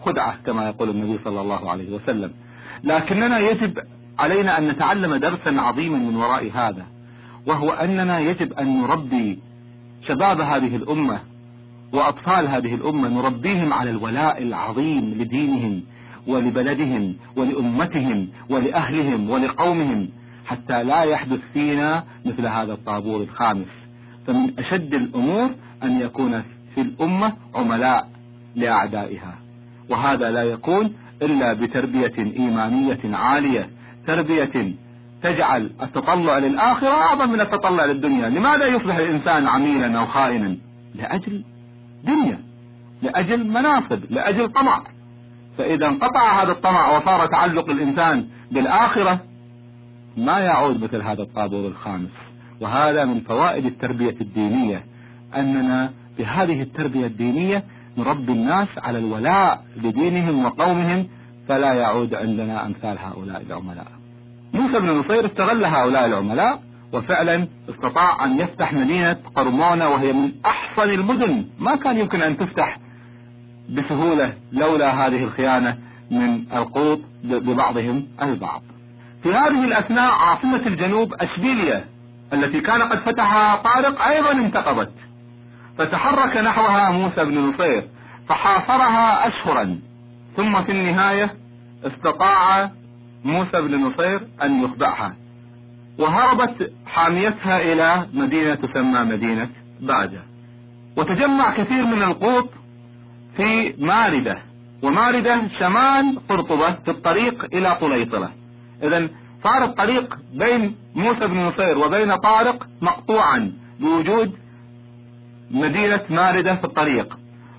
خدعة كما يقول النبي صلى الله عليه وسلم. لكننا يجب علينا أن نتعلم درسا عظيما من وراء هذا، وهو أننا يجب أن نربي شباب هذه الأمة وأطفال هذه الأمة، نربيهم على الولاء العظيم لدينهم ولبلدهم ولأمتهم ولأهلهم ولقومهم، حتى لا يحدث فينا مثل هذا الطابور الخامس. فمن أشد الأمور أن يكون في الأمة عملاء لأعدائها، وهذا لا يكون إلا بتربية إيمانية عالية، تربية تجعل التطلع للآخرة أعظم من التطلع للدنيا. لماذا يصبح الإنسان عميلا أو خائنا؟ لأجل دنيا، لأجل مناصب، لأجل طمع. فإذا انقطع هذا الطمع وصار تعلق الإنسان بالآخرة ما يعود مثل هذا الطابور الخامس. وهذا من فوائد التربية الدينية، أننا بهذه التربية الدينية نربي الناس على الولاء لدينهم وقومهم، فلا يعود عندنا أمثال هؤلاء العملاء. موسى بن نصير استغل هؤلاء العملاء، وفعلا استطاع أن يفتح مدينة قرمونة، وهي من أحصن المدن، ما كان يمكن أن تفتح بسهولة لولا هذه الخيانة من القوط ببعضهم البعض. في هذه الأثناء عاصمة الجنوب أشبيلية التي كان قد فتحها طارق أيضا انتقضت، فتحرك نحوها موسى بن نصير فحاصرها أشهرا، ثم في النهاية استطاع موسى بن نصير أن يخضعها، وهربت حاميتها إلى مدينة تسمى مدينة باجة. وتجمع كثير من القوط في ماردة، وماردة شمال قرطبة في الطريق إلى طليطلة. إذن صار الطريق بين موسى بن نصير وبين طارق مقطوعا بوجود مدينة ماردة في الطريق،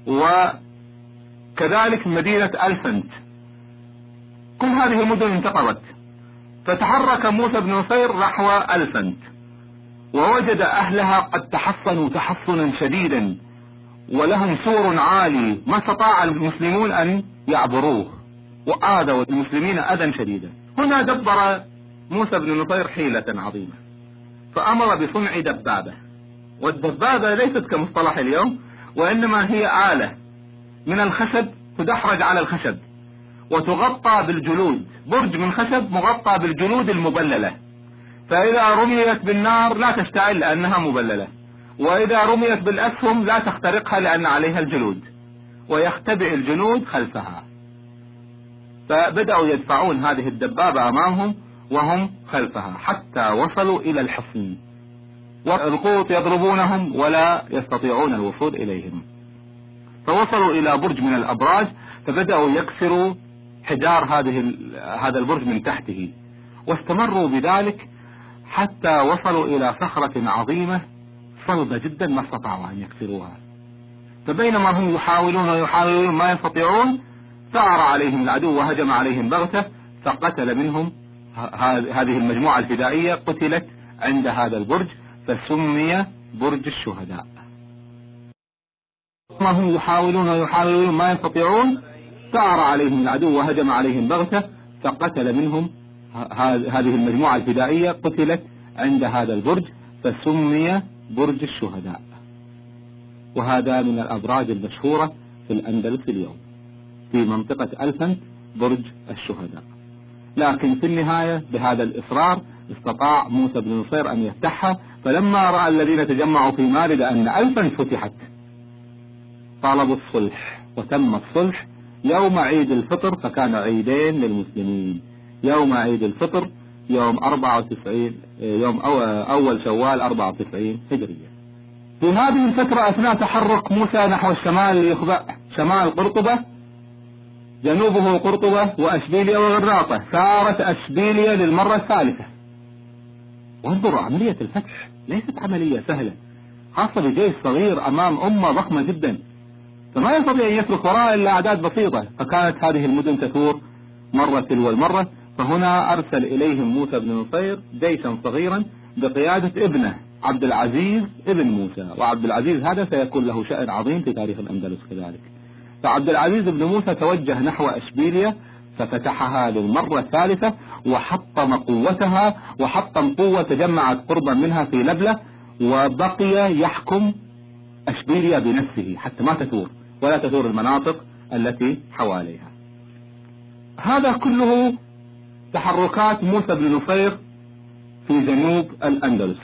وكذلك مدينة ألفنت. كل هذه المدن انتقضت، فتحرك موسى بن نصير نحو ألفنت، ووجد أهلها قد تحصنوا تحصنا شديدا، ولهم سور عالي ما استطاع المسلمون أن يعبروه، وآذوا المسلمين أذى شديدا. هنا دبر موسى بن نصير حيلة عظيمة، فأمر بصنع دبابة. والدبابة ليست كمصطلح اليوم، وإنما هي آلة من الخشب تدحرج على الخشب وتغطى بالجلود، برج من خشب مغطى بالجلود المبللة، فإذا رميت بالنار لا تشتعل لأنها مبللة، وإذا رميت بالأسهم لا تخترقها لأن عليها الجلود، ويختبئ الجنود خلفها. فبدأوا يدفعون هذه الدبابة أمامهم وهم خلفها حتى وصلوا إلى الحصن، والقوط يضربونهم ولا يستطيعون الوصول إليهم. فوصلوا إلى برج من الأبراج، فبدأوا يكسروا حجار هذه هذا البرج من تحته، واستمروا بذلك حتى وصلوا إلى صخرة عظيمة صلبة جدا ما استطاعوا أن يكسروها. فبينما هم يحاولون ويحاولون ما يستطيعون، ثار عليهم العدو وهجم عليهم بغتة، فقتل منهم هذه المجموعة الفدائية، قتلت عند هذا البرج، فسمي برج الشهداء. ما هم يحاولون ويحاولون ما يستطيعون، ثار عليهم العدو وهجم عليهم بغتة، فقتل منهم هذه المجموعة الفدائية، قتلت عند هذا البرج، فسمي برج الشهداء. وهذا من الأبراج المشهورة في الأندلس اليوم، في منطقة ألفنت برج الشهداء. لكن في النهاية بهذا الإصرار استطاع موسى بن نصير أن يفتحها، فلما رأى الذين تجمعوا في ماردة أن ألفنت فتحت طالبوا الصلح، وتم الصلح يوم عيد الفطر، فكان عيدين للمسلمين، يوم عيد الفطر يوم أربعة وتسعين يوم أول شوال أربعة وتسعين هجرية. في هذه الفترة أثناء تحرك موسى نحو الشمال ليخضع شمال قرطبة، جنوبه قرطبة وأشبيلية وغراطة، صارت أشبيلية للمرة الثالثة. وانظروا عملية الفتح ليست عملية سهلة، خاصة بجيش صغير أمام أمة ضخمة جدا، فما يستطيع أن يترك وراء إلا أعداد بسيطة. فكانت هذه المدن تثور مرة تلو المرة. فهنا أرسل إليهم موسى بن نصير جيشا صغيرا بقيادة ابنه عبد العزيز ابن موسى، وعبد العزيز هذا سيكون له شأن عظيم في تاريخ الأندلس كذلك. فعبد العزيز بن موسى توجه نحو أشبيلية ففتحها للمرة الثالثة، وحطم قوتها وحطم قوة تجمعت قربا منها في لبلة، وبقي يحكم أشبيلية بنفسه حتى ما تثور ولا تثور المناطق التي حواليها. هذا كله تحركات موسى بن نصير في جنوب الأندلس.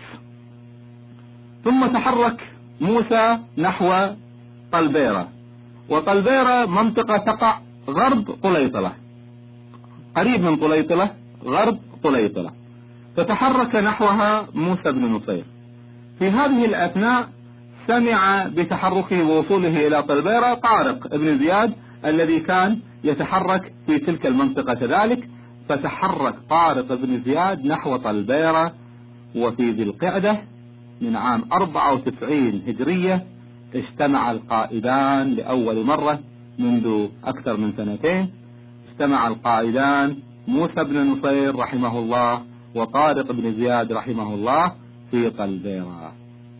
ثم تحرك موسى نحو طلبيرة، وطلبيرة منطقة تقع غرب طليطلة، قريب من طليطلة، غرب طليطلة، فتحرك نحوها موسى بن نصير. في هذه الأثناء سمع بتحركه ووصوله إلى طلبيرة طارق بن زياد الذي كان يتحرك في تلك المنطقة كذلك، فتحرك طارق بن زياد نحو طلبيرة. وفي ذي القعدة من عام أربعة وتسعين هجرية اجتمع القائدان لأول مرة منذ أكثر من سنتين، اجتمع القائدان موسى بن نصير رحمه الله وطارق بن زياد رحمه الله في طلبيرة،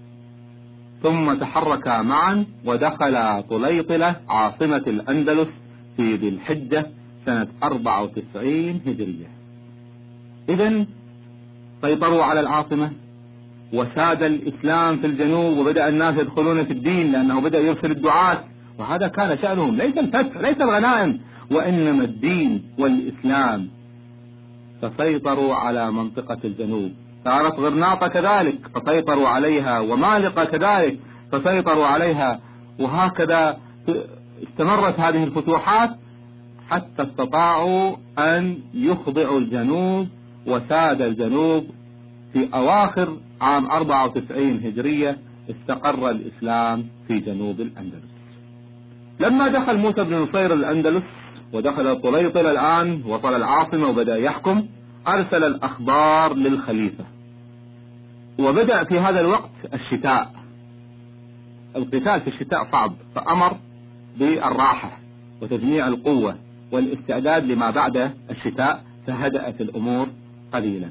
ثم تحركا معا ودخل طليطلة عاصمة الأندلس في ذي الحجة سنة أربعة وتسعين هجرية. إذن سيطروا على العاصمة وساد الإسلام في الجنوب، وبدأ الناس يدخلون في الدين لأنه بدأ يرسل الدعاة، وهذا كان شأنهم، ليس الفتح ليس الغنائم وإنما الدين والإسلام. فسيطروا على منطقة الجنوب. صارت غرناطة كذلك فسيطروا عليها، ومالقة كذلك فسيطروا عليها، وهكذا استمرت هذه الفتوحات حتى استطاعوا أن يخضعوا الجنوب، وساد الجنوب. في أواخر عام أربعة وتسعين هجرية استقر الإسلام في جنوب الأندلس. لما دخل موسى بن نصير الأندلس ودخل طليطلة الآن، وصل العاصمة وبدأ يحكم، أرسل الأخبار للخليفة، وبدأ في هذا الوقت الشتاء، القتال في الشتاء صعب، فأمر بالراحة وتجميع القوة والاستعداد لما بعد الشتاء، فهدأت الأمور قليلا.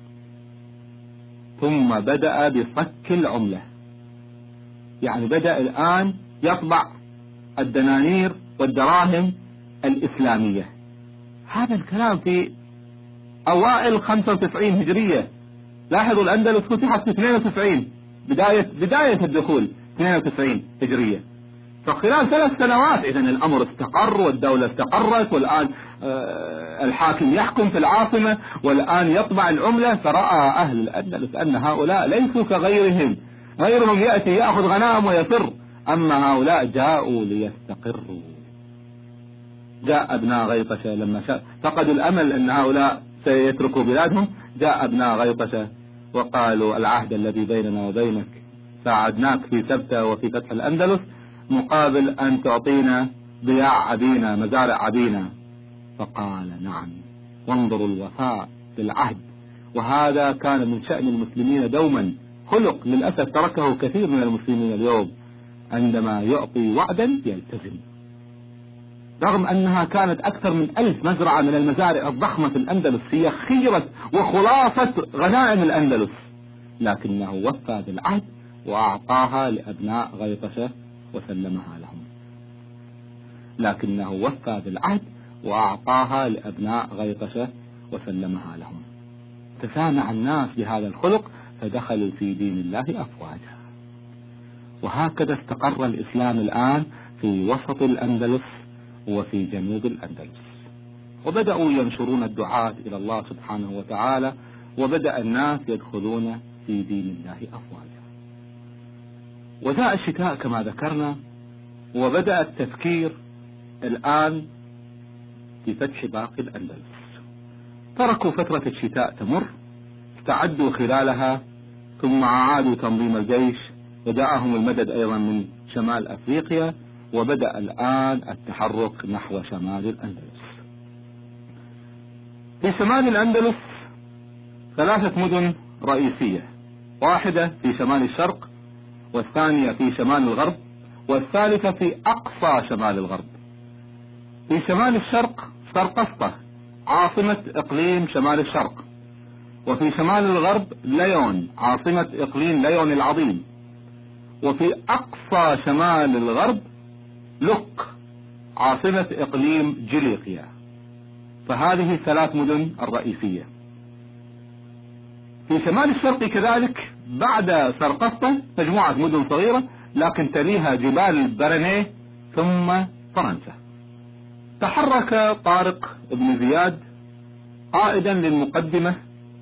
ثم بدأ بصك العملة، يعني بدأ الآن يطبع الدنانير والدراهم الإسلامية. هذا الكلام في أوائل خمسة وتسعين هجرية. لاحظوا الأندلس فتحت في اثنين وتسعين، بداية بداية الدخول اثنين وتسعين هجرية، فخلال ثلاث سنوات إذن الأمر استقر والدولة استقرت، والآن آه الحاكم يحكم في العاصمة، والآن يطبع العملة. فرأى أهل الأندلس أن هؤلاء ليسوا كغيرهم، غيرهم يأتي يأخذ غنائم ويفر، أما هؤلاء جاءوا ليستقروا. جاء ابناء غيطشة لما فقدوا الأمل أن هؤلاء سيتركوا بلادهم، جاء ابناء غيطشة وقالوا العهد الذي بيننا وبينك ساعدناك في سبتة وفي فتح الأندلس مقابل أن تعطينا ضياع أبينا، مزارع أبينا. فقال نعم، وانظروا الوفاء بالعهد. وهذا كان من شأن المسلمين دوما، خلق للأسف تركه كثير من المسلمين اليوم، عندما يعطي وعدا يلتزم. رغم أنها كانت أكثر من ألف مزرعة من المزارع الضخمة في الأندلس، هي خيرة وخلاصة غنائم الأندلس، لكنه وفى بالعهد وأعطاها لأبناء غيطشة وسلمها لهم. لكنه وفى بالعهد وأعطاها لأبناء غيطشة وسلمها لهم. تسامع الناس بهذا الخلق فدخلوا في دين الله أفواجا. وهكذا استقر الإسلام الآن في وسط الأندلس وفي جنوب الأندلس، وبدأوا ينشرون الدعاة إلى الله سبحانه وتعالى، وبدأ الناس يدخلون في دين الله أفواجا. وجاء الشتاء كما ذكرنا، وبدأ التفكير الآن في فتح باقي الأندلس. تركوا فترة الشتاء تمر، استعدوا خلالها، ثم عادوا تنظيم الجيش، وجاءهم المدد أيضا من شمال أفريقيا، وبدأ الآن التحرك نحو شمال الأندلس. في شمال الأندلس ثلاثة مدن رئيسية، واحدة في شمال الشرق، والثانية في شمال الغرب، والثالثة في أقصى شمال الغرب. في شمال الشرق سرقسطة عاصمة إقليم شمال الشرق، وفي شمال الغرب ليون عاصمة إقليم ليون العظيم، وفي أقصى شمال الغرب لق عاصمة إقليم جليقيا. فهذه ثلاث مدن الرئيسية. في شمال الشرق كذلك بعد سرقسطة مجموعة مدن صغيرة، لكن تليها جبال برنيه ثم فرنسا. تحرك طارق بن زياد قائدا للمقدمة،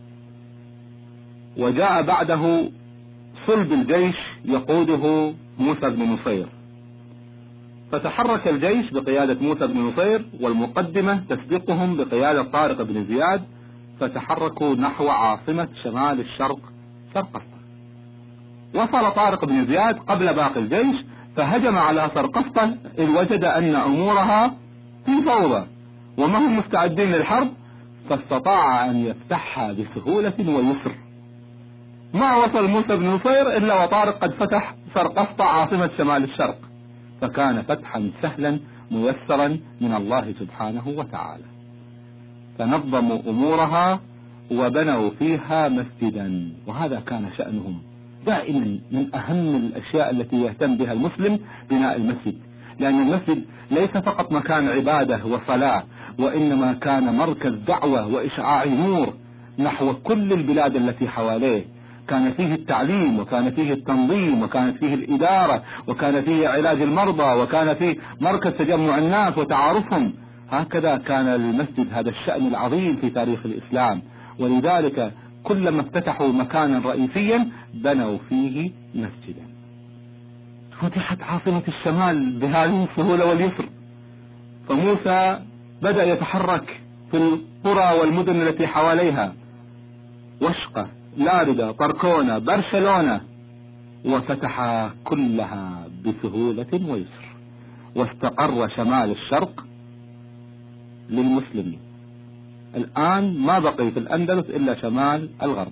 وجاء بعده صلب الجيش يقوده موسى بن نصير. فتحرك الجيش بقيادة موسى بن نصير، والمقدمة تسبقهم بقيادة طارق بن زياد، فتحركوا نحو عاصمة شمال الشرق سرقسطة. وصل طارق بن زياد قبل باقي الجيش، فهجم على سرقسطة إذ وجد أن أمورها في فوضى وما هم مستعدين للحرب، فاستطاع أن يفتحها بسهولة ويسر. ما وصل موسى بن نصير إلا وطارق قد فتح سرقسطة عاصمة شمال الشرق، فكان فتحا سهلا ميسرا من الله سبحانه وتعالى. فنظموا أمورها وبنوا فيها مسجدا، وهذا كان شأنهم دائما. من أهم الأشياء التي يهتم بها المسلم بناء المسجد، لأن المسجد ليس فقط مكان عبادة وصلاة، وإنما كان مركز دعوة وإشعاع نور نحو كل البلاد التي حواليه. كان فيه التعليم، وكان فيه التنظيم، وكانت فيه الإدارة، وكان فيه علاج المرضى، وكان فيه مركز تجمع الناس وتعارفهم. هكذا كان للمسجد هذا الشأن العظيم في تاريخ الإسلام، ولذلك كلما افتتحوا مكانا رئيسيا بنوا فيه مسجدا. فتحت عاصمة الشمال بهذه السهولة واليسر، فموسى بدأ يتحرك في القرى والمدن التي حواليها، وشقة، لاردة، طركونة، برشلونة، وفتح كلها بسهولة ويسر، واستقر شمال الشرق للمسلمين. الآن ما بقي في الأندلس إلا شمال الغرب.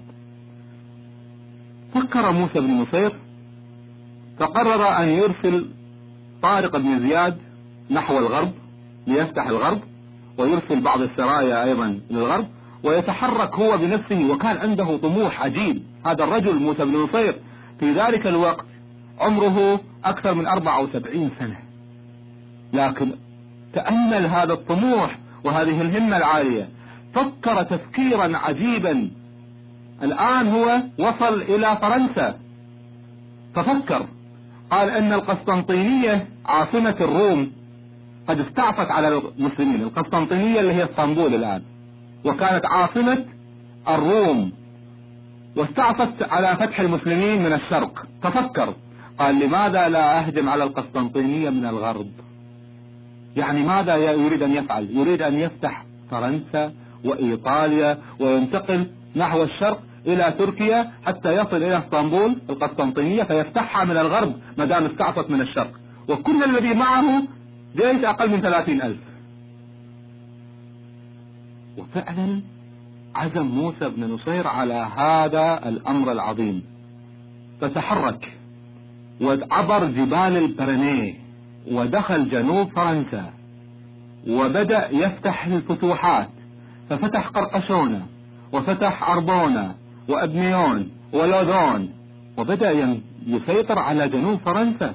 فكر موسى بن نصير فقرر أن يرسل طارق بن زياد نحو الغرب ليفتح الغرب، ويرسل بعض السرايا أيضا للغرب، ويتحرك هو بنفسه. وكان عنده طموح عجيب هذا الرجل موسى بن نصير، في ذلك الوقت عمره أكثر من أربعة وسبعين سنة، لكن تأمل هذا الطموح وهذه الهمة العالية. فكر تفكيرا عجيبا. الآن هو وصل إلى فرنسا، ففكر قال أن القسطنطينية عاصمة الروم قد استعفت على المسلمين. القسطنطينية اللي هي اسطنبول الآن، وكانت عاصمة الروم، واستعفت على فتح المسلمين من الشرق. ففكر قال لماذا لا أهجم على القسطنطينية من الغرب؟ يعني ماذا يريد أن يفعل؟ يريد أن يفتح فرنسا وإيطاليا وينتقل نحو الشرق إلى تركيا حتى يصل إلى اسطنبول القسطنطينية، فيفتحها من الغرب ما دام استعفت من الشرق. وكل الذي معه جيش أقل من ثلاثين ألف. وفعلا عزم موسى بن نصير على هذا الأمر العظيم، فتحرك وعبر جبال البرنيه ودخل جنوب فرنسا، وبدأ يفتح الفتوحات. ففتح قرقشونة، وفتح أربونة، وأبنيون، ولودون، وبدأ يسيطر على جنوب فرنسا.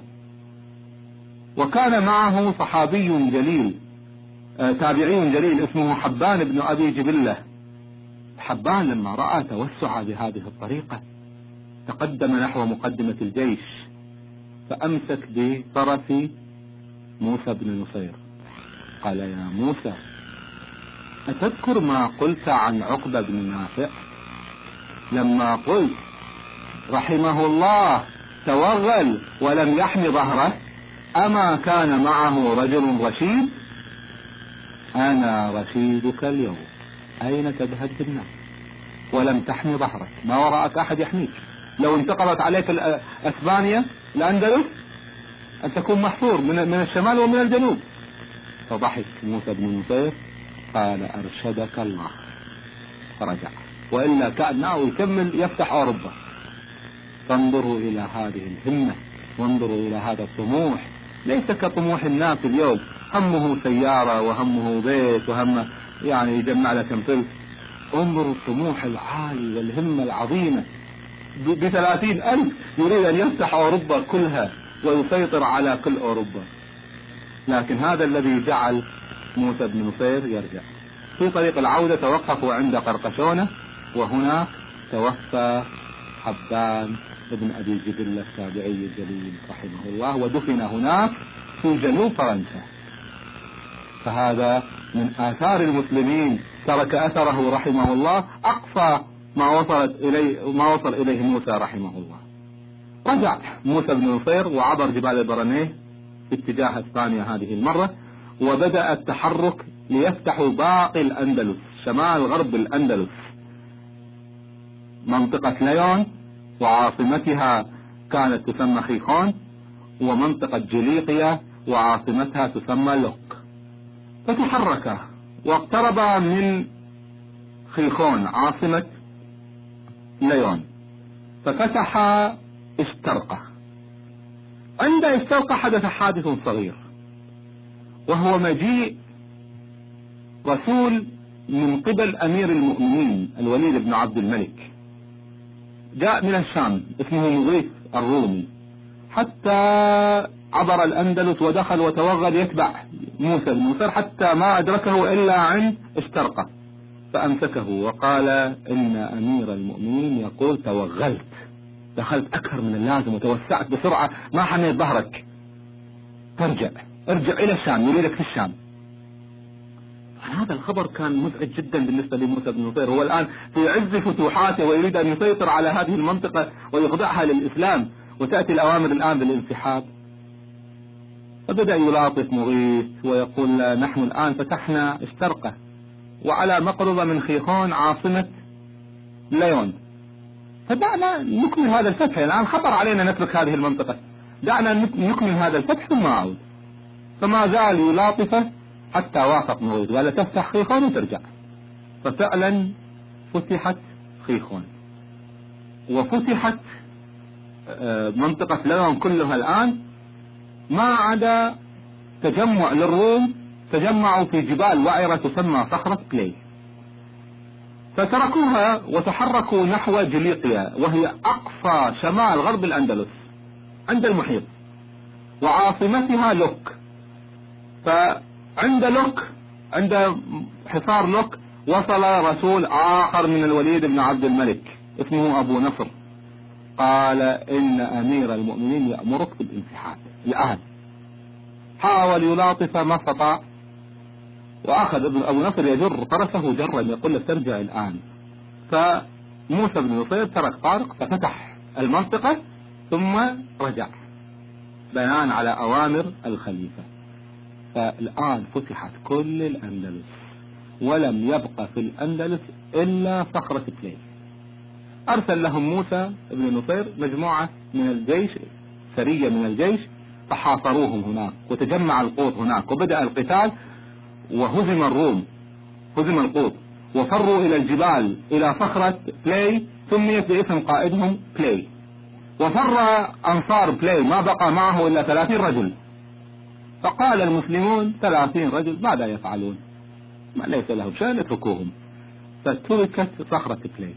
وكان معه صحابي جليل آه تابعي جليل اسمه حبان بن أبي جبلة. حبان لما رأى توسع بهذه الطريقة تقدم نحو مقدمة الجيش، فأمسك بطرف موسى بن نصير قال يا موسى، أتذكر ما قلت عن عقبة بن نافع لما قلت رحمه الله توغل ولم يحمي ظهره؟ أما كان معه رجل رشيد؟ أنا رشيدك اليوم، أين تذهب بالناس ولم تحمي ظهرك؟ ما وراءك أحد يحميك. لو انتقلت عليك أسبانيا الأندلس أن تكون محصور من من الشمال ومن الجنوب. فضحك موسى بن نصير قال أرشدك الله، فرجع، وإلا كان ناوي يكمل يفتح أوروبا. فانظروا إلى هذه الهمة، وانظروا إلى هذا الطموح، ليس كطموح الناس اليوم، همه سيارة وهمه بيت وهمه يعني يجمع لك كم. انظروا الطموح العالي والهمة العظيمة. بثلاثين ألف يريد أن يفتح أوروبا كلها ويسيطر على كل أوروبا. لكن هذا الذي جعل موسى بن نصير يرجع. في طريق العودة توقفوا عند قرقشونة، وهناك توفى حبان ابن أبي جبلة التابعي الجليل رحمه الله، ودفن هناك في جنوب فرنسا. فهذا من آثار المسلمين، ترك أثره رحمه الله أقصى ما وصلت إليه ما وصل إليه موسى رحمه الله. رجع موسى بن نصير وعبر جبال البرنيه في اتجاه اسبانيا هذه المرة، وبدأ التحرك ليفتحوا باقي الأندلس، شمال غرب الأندلس، منطقة ليون وعاصمتها كانت تسمى خيخون، ومنطقة جليقيا وعاصمتها تسمى لوك. فتحرك واقترب من خيخون عاصمة ليون، ففتح اشترقة. عند اشترقة حدث حادث صغير، وهو مجيء رسول من قبل أمير المؤمنين الوليد بن عبد الملك، جاء من الشام اسمه مغيث الرومي، حتى عبر الأندلس ودخل وتوغل يتبع موسى بن نصير حتى ما أدركه إلا عند اشترقة، فأمسكه وقال إن أمير المؤمنين يقول توغلت، دخلت أكثر من اللازم وتوسعت بسرعة، ما حميت ظهرك، ترجع ارجع إلى الشام، يريدك في الشام. هذا الخبر كان مزعج جدا بالنسبة لموسى بن نصير، هو الآن في عز فتوحاته ويريد أن يسيطر على هذه المنطقة ويخضعها للإسلام، وتأتي الأوامر الآن بالانسحاب. فبدأ يلاطف مغيث ويقول نحن الآن فتحنا اشترقة وعلى مقربة من خيخون عاصمة ليون، فدعنا نكمل هذا الفتح، الآن خطر علينا نترك هذه المنطقة، دعنا نكمل هذا الفتح ثم أعود. فما زال يلاطفه حتى وافق مغيث ولا تفتح خيخون وترجع. ففعلا فتحت خيخون وفتحت منطقة ليون كلها الآن، ما عدا تجمع للروم تجمعوا في جبال وعرة تسمى صخرة كلي، فتركوها وتحركوا نحو جليقيا، وهي أقصى شمال غرب الأندلس عند المحيط، وعاصمتها لوك. فعند لوك، عند حصار لوك، وصل رسول آخر من الوليد بن عبد الملك اسمه أبو نصر، قال إن أمير المؤمنين يأمرك بالانسحاب الآن. حاول يلاطف ما استطاع، وأخذ ابن أبو نصر يجر طرفه جرا يقول له ترجع الآن. فموسى بن نصير ترك طارق ففتح المنطقة ثم رجع بناء على أوامر الخليفة. فالآن فتحت كل الأندلس، ولم يبقى في الأندلس إلا صخرة كلي. أرسل لهم موسى بن نصير مجموعة من الجيش، سرية من الجيش، فحاصروهم هناك وتجمع القوط هناك، وبدأ القتال وهزم الروم، هزم القوط وفروا إلى الجبال إلى صخرة بلاي، سميت باسم قائدهم بلاي. وفر أنصار بلاي ما بقى معه إلا ثلاثين رجل. فقال المسلمون ثلاثين رجل ماذا يفعلون؟ ما ليس لهم شأن اتركوهم. فتركت صخرة بلاي،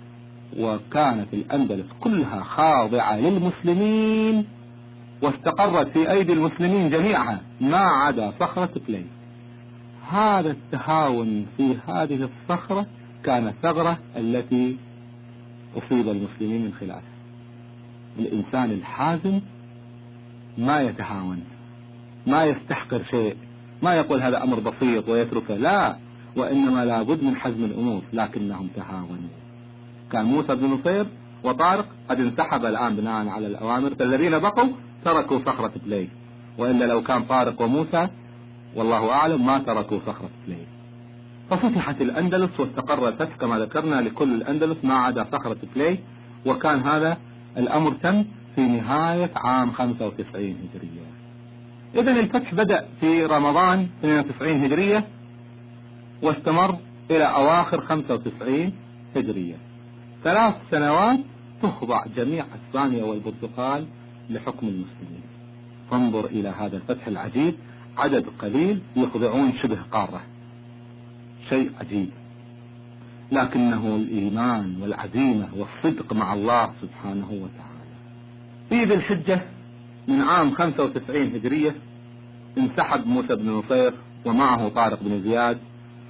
وكانت الأندلس كلها خاضعة للمسلمين، واستقرت في أيدي المسلمين جميعها ما عدا صخرة بلاي. هذا التهاون في هذه الصخرة كان الثغرة التي أصيب المسلمين من خلالها. الإنسان الحازم ما يتهاون، ما يستحقر شيء، ما يقول هذا أمر بسيط ويتركه، لا، وإنما لابد من حزم الأمور، لكنهم تهاونوا. كان موسى بن نصير وطارق قد انسحب الآن بناء على الأوامر، فالذين بقوا تركوا صخرة بلاي، وإلا لو كان طارق وموسى والله أعلم ما تركوا صخرة بلاي. ففتحت الأندلس واستقر الفتح كما ذكرنا لكل الأندلس ما عدا صخرة بلاي، وكان هذا الأمر تم في نهاية عام خمسة وتسعين هجرية. إذن الفتح بدأ في رمضان اثنين وتسعين هجرية واستمر إلى أواخر خمسة وتسعين هجرية. ثلاث سنوات تخضع جميع اسبانيا والبرتقال لحكم المسلمين. انظر إلى هذا الفتح العجيب، عدد قليل يخضعون شبه قارة، شيء عجيب، لكنه الإيمان والعزيمة والصدق مع الله سبحانه وتعالى. في ذي الحجة من عام خمسة وتسعين هجرية انسحب موسى بن نصير ومعه طارق بن زياد،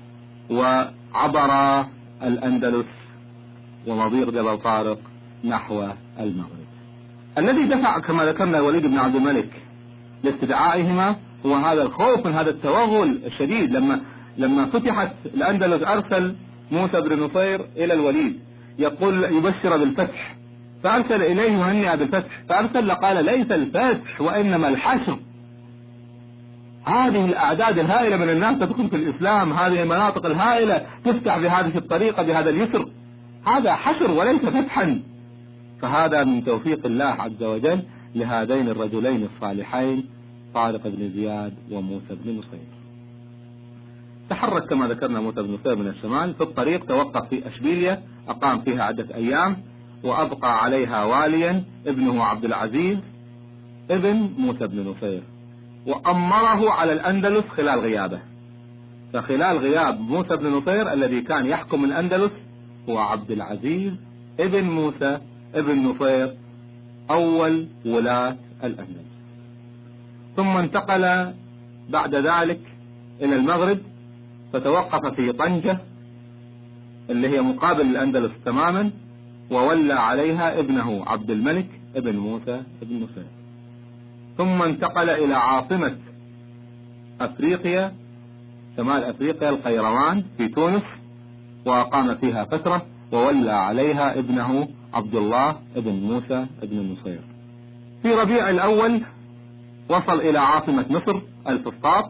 وعبر الأندلس ومضيق جبل طارق نحو المغرب. الذي دفع كما ذكرنا الوليد بن عبد الملك لاستدعائهما هو هذا الخوف من هذا التوغل الشديد. لما لما فتحت الأندلس أرسل موسى بن نصير إلى الوليد يقول يبشر بالفتح، فأرسل إليه يهنئ بالفتح، فأرسل قال ليس الفتح وإنما الحشر. هذه الأعداد الهائلة من الناس تدخل في الإسلام، هذه المناطق الهائلة تفتح بهذه الطريقة بهذا اليسر، هذا حشر وليس فتحا. فهذا من توفيق الله عز وجل لهذين الرجلين الصالحين طارق بن زياد وموسى بن نصير. تحرك كما ذكرنا موسى بن نصير من الشمال، في الطريق توقف في أشبيلية أقام فيها عدة أيام، وأبقى عليها واليا ابنه عبد العزيز ابن موسى بن نصير، وأمره على الأندلس خلال غيابه. فخلال غياب موسى بن نصير الذي كان يحكم الأندلس هو عبد العزيز ابن موسى ابن نصير أول ولاة الأندلس. ثم انتقل بعد ذلك إلى المغرب، فتوقف في طنجة اللي هي مقابل الأندلس تماما، وولى عليها ابنه عبد الملك ابن موسى ابن نصير. ثم انتقل إلى عاصمة أفريقيا شمال أفريقيا القيروان في تونس، وأقام فيها فترة، وولى عليها ابنه عبد الله ابن موسى ابن النصير. في ربيع الأول وصل إلى عاصمة مصر الفسطاط،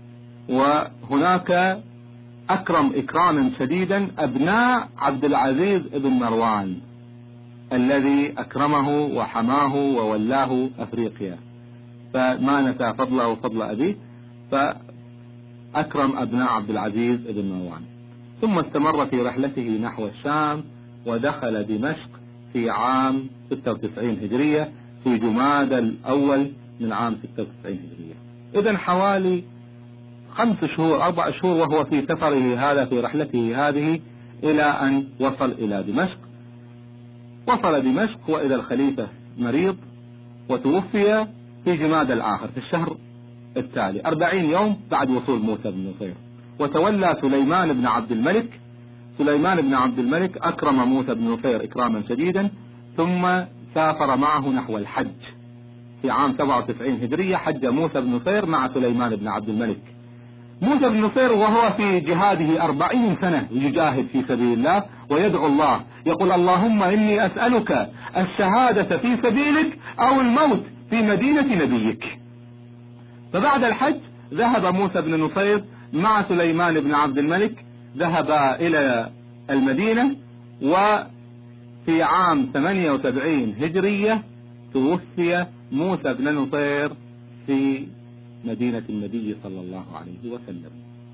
وهناك أكرم إكراما شديدا أبناء عبد العزيز ابن مروان الذي أكرمه وحماه وولاه أفريقيا، فما نسى فضله وفضل أبيه، فأكرم أبناء عبد العزيز ابن مروان. ثم استمر في رحلته نحو الشام، ودخل دمشق في عام ستة وتسعين هجرية في جماد الأول من عام ستة وتسعين هجرية. إذن حوالي خمس شهور أربع شهور وهو في سفره هذا في رحلته هذه إلى أن وصل إلى دمشق. وصل دمشق وإذا الخليفة مريض، وتوفي في جماد الآخر في الشهر التالي أربعين يوم بعد وصول موسى بن نصير. وتولى سليمان بن عبد الملك سليمان بن عبد الملك أكرم موسى بن نصير إكراما شديدا، ثم سافر معه نحو الحج في عام سبعة وتسعين هجرية. حج موسى بن نصير مع سليمان بن عبد الملك. موسى بن نصير وهو في جهاده أربعين سنة يجاهد في سبيل الله ويدعو الله، يقول اللهم إني أسألك الشهادة في سبيلك أو الموت في مدينة نبيك. فبعد الحج ذهب موسى بن نصير مع سليمان بن عبد الملك، ذهب إلى المدينة، وفي عام ثمانية وسبعين هجرية توفي موسى بن نصير في مدينة النبي صلى الله عليه وسلم.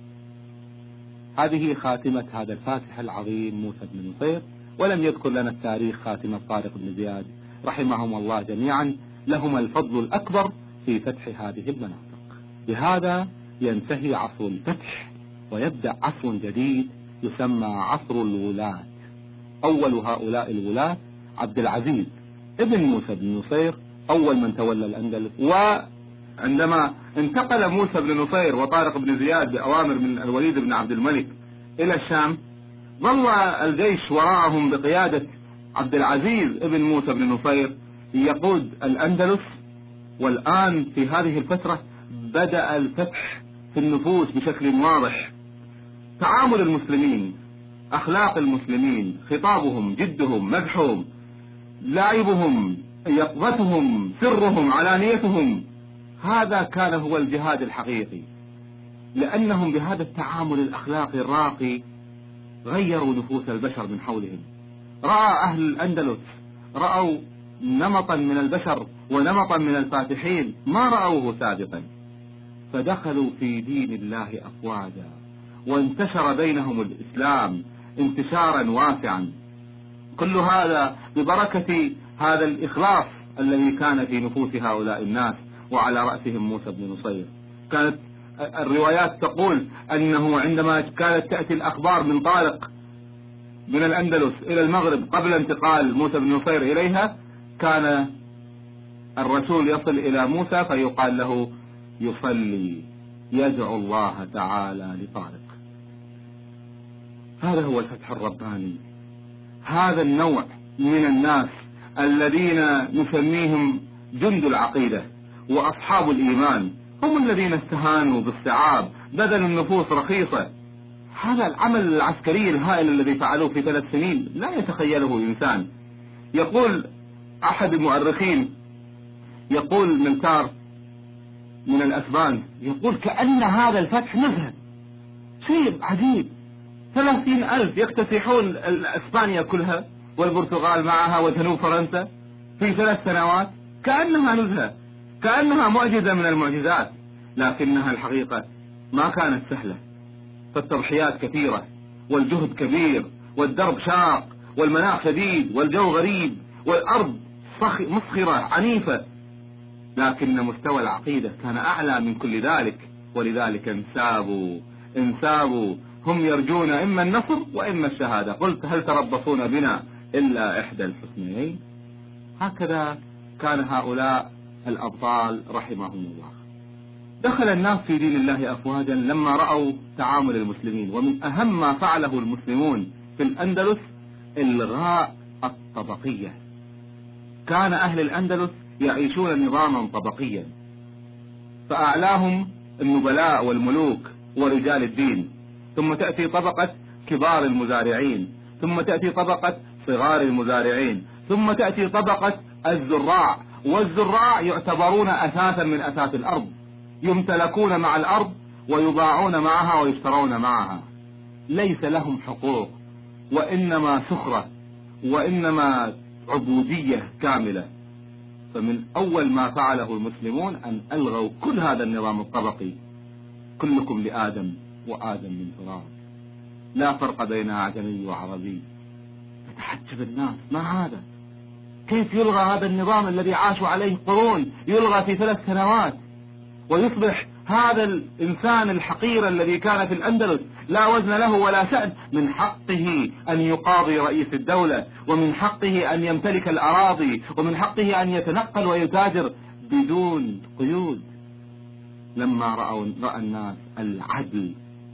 هذه خاتمة هذا الفاتح العظيم موسى بن نصير. ولم يذكر لنا التاريخ خاتمة طارق بن زياد رحمهم الله جميعا، لهم الفضل الأكبر في فتح هذه المناطق. بهذا ينتهي عصر الفتح ويبدأ عصر جديد يسمى عصر الولاة. أول هؤلاء الولاة عبد العزيز ابن موسى بن نصير أول من تولى الأندلس. وعندما انتقل موسى بن نصير وطارق بن زياد بأوامر من الوليد بن عبد الملك إلى الشام، ظل الجيش وراءهم بقيادة عبد العزيز ابن موسى بن نصير يقود الأندلس. والآن في هذه الفترة بدأ الفتح في النفوس بشكل واضح. تعامل المسلمين، أخلاق المسلمين، خطابهم، جدهم، مدحهم، لعبهم، يقظتهم، سرهم، علانيتهم، هذا كان هو الجهاد الحقيقي. لأنهم بهذا التعامل الأخلاقي الراقي غيروا نفوس البشر من حولهم. رأى أهل الأندلس رأوا نمطا من البشر ونمطا من الفاتحين ما رأوه سابقا، فدخلوا في دين الله أفواجا، وانتشر بينهم الإسلام انتشارا واسعا. كل هذا ببركة هذا الإخلاص الذي كان في نفوس هؤلاء الناس، وعلى رأسهم موسى بن نصير. كانت الروايات تقول أنه عندما كانت تأتي الأخبار من طارق من الأندلس إلى المغرب قبل انتقال موسى بن نصير إليها، كان الرسول يصل إلى موسى فيقال له يصلي يدعو الله تعالى لطارق. هذا هو الفتح الرباني. هذا النوع من الناس الذين نسميهم جند العقيدة وأصحاب الإيمان هم الذين استهانوا بالصعاب، بذلوا النفوس رخيصة. هذا العمل العسكري الهائل الذي فعلوه في ثلاث سنين لا يتخيله إنسان. يقول أحد المؤرخين، يقول ملتار من الأسبان، يقول كأن هذا الفتح نزهة، شيء عجيب. ثلاثين ألف يكتسحون إسبانيا كلها والبرتغال معها وجنوب فرنسا في ثلاث سنوات، كأنها نزهة، كأنها معجزة من المعجزات. لكنها الحقيقة ما كانت سهلة، فالتضحيات كثيرة والجهد كبير والدرب شاق والمناخ شديد والجو غريب والأرض مسخرة عنيفة، لكن مستوى العقيدة كان أعلى من كل ذلك، ولذلك انسابوا انسابوا هم يرجون إما النصر وإما الشهادة. قلت هل تربصون بنا إلا إحدى الحسنيين. هكذا كان هؤلاء الأبطال رحمهم الله. دخل الناس في دين الله أفواجا لما رأوا تعامل المسلمين، ومن أهم ما فعله المسلمون في الأندلس إلغاء الطبقية. كان أهل الأندلس يعيشون نظاما طبقيا، فأعلاهم النبلاء والملوك ورجال الدين، ثم تأتي طبقة كبار المزارعين، ثم تأتي طبقة صغار المزارعين، ثم تأتي طبقة الزراع. والزراع يعتبرون أساسا من أساس الأرض، يمتلكون مع الأرض ويباعون معها ويشترون معها، ليس لهم حقوق، وإنما سخرة وإنما عبودية كاملة. فمن أول ما فعله المسلمون أن ألغوا كل هذا النظام الطبقي، كلكم لآدم وآدم من تراب، لا فرق بين أعجمي وعربي. فتحجب الناس، ما هذا؟ كيف يلغى هذا النظام الذي عاشوا عليه قرون، يلغى في ثلاث سنوات، ويصبح هذا الإنسان الحقير الذي كان في الأندلس لا وزن له ولا شأن، من حقه أن يقاضي رئيس الدولة، ومن حقه أن يمتلك الأراضي، ومن حقه أن يتنقل ويتاجر بدون قيود. لما رأوا رأى الناس العدل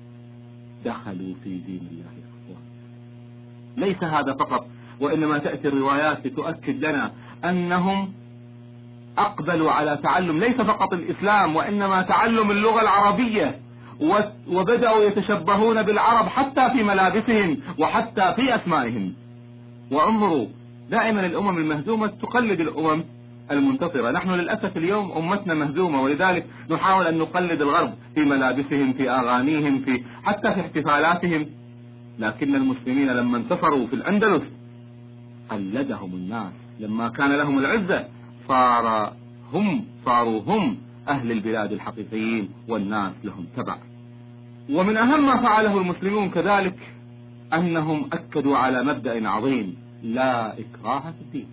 دخلوا في دين الله أفواجا. ليس هذا فقط، وإنما تأتي الروايات لتؤكد لنا أنهم أقبلوا على تعلم ليس فقط الإسلام، وإنما تعلم اللغة العربية، وبدأوا يتشبهون بالعرب حتى في ملابسهم وحتى في أسمائهم. وانظروا، دائما الأمم المهزومة تقلد الأمم المنتصرة. نحن للأسف اليوم أمتنا مهزومة، ولذلك نحاول أن نقلد الغرب في ملابسهم، في أغانيهم، في حتى في احتفالاتهم. لكن المسلمين لما انتصروا في الأندلس قلدهم الناس، لما كان لهم العزة صار هم صاروا هم أهل البلاد الحقيقيين، والناس لهم تبع. ومن أهم ما فعله المسلمون كذلك أنهم أكدوا على مبدأ عظيم: لا إكراه في الدين.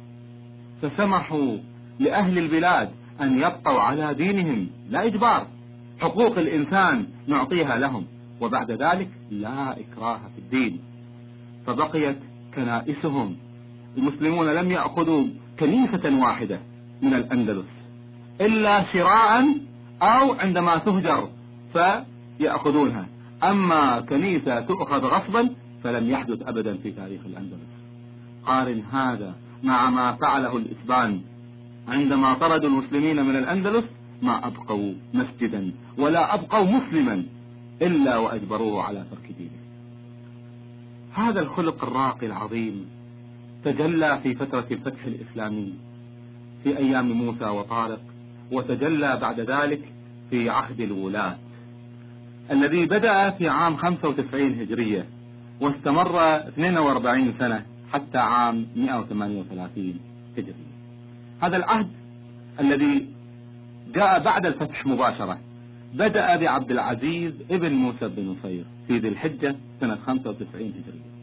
فسمحوا لأهل البلاد أن يبقوا على دينهم، لا إجبار، حقوق الإنسان نعطيها لهم، وبعد ذلك لا إكراه في الدين. فبقيت كنائسهم. المسلمون لم يأخذوا كنيسة واحدة من الأندلس إلا شراء أو عندما تهجر فيأخذونها، أما كنيسة تؤخذ غصبا فلم يحدث أبدا في تاريخ الأندلس. قارن هذا مع ما فعله الإسبان عندما طردوا المسلمين من الأندلس، ما أبقوا مسجدا ولا أبقوا مسلما إلا وأجبروه على ترك دينه. هذا الخلق الراقي العظيم تجلى في فترة الفتح الإسلامي في أيام موسى وطارق، وتجلى بعد ذلك في عهد الولاة الذي بدأ في عام خمسة وتسعين هجرية واستمر اثنين وأربعين سنة حتى عام مئة وثمانية وثلاثين هجرية. هذا العهد الذي جاء بعد الفتح مباشرة بدأ بعبد العزيز ابن موسى بن نصير في ذي الحجة سنة خمسة وتسعين هجرية،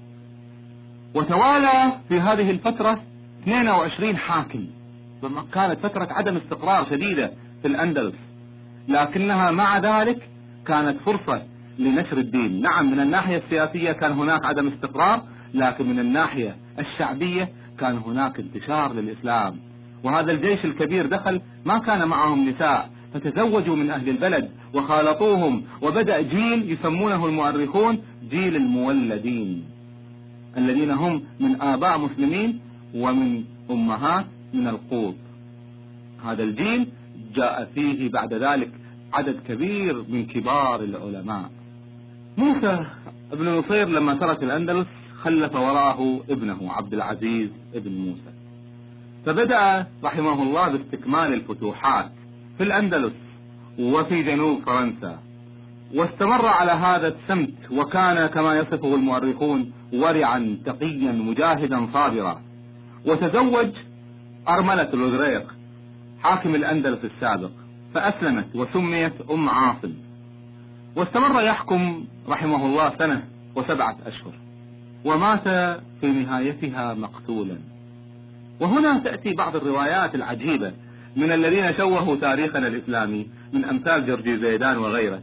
وتوالى في هذه الفترة اثنين وعشرين حاكم. كانت فترة عدم استقرار شديدة في الأندلس، لكنها مع ذلك كانت فرصة لنشر الدين. نعم، من الناحية السياسية كان هناك عدم استقرار، لكن من الناحية الشعبية كان هناك انتشار للإسلام. وهذا الجيش الكبير دخل، ما كان معهم نساء، فتزوجوا من أهل البلد وخالطوهم، وبدأ جيل يسمونه المؤرخون جيل المولدين، الذين هم من آباء مسلمين ومن أمهات من القوط. هذا الجيل جاء فيه بعد ذلك عدد كبير من كبار العلماء. موسى ابن نصير لما ترك الأندلس خلف وراءه ابنه عبد العزيز ابن موسى، فبدأ رحمه الله باستكمال الفتوحات في الأندلس وفي جنوب فرنسا، واستمر على هذا السمت، وكان كما يصفه المؤرخون ورعا تقيا مجاهدا صابرا. وتزوج أرملة لودريق حاكم الأندلس السابق، فأسلمت وسميت أم عاصم، واستمر يحكم رحمه الله سنة وسبعة أشهر، ومات في نهايتها مقتولا. وهنا تأتي بعض الروايات العجيبة من الذين شوهوا تاريخنا الإسلامي من أمثال جرجي زيدان وغيره،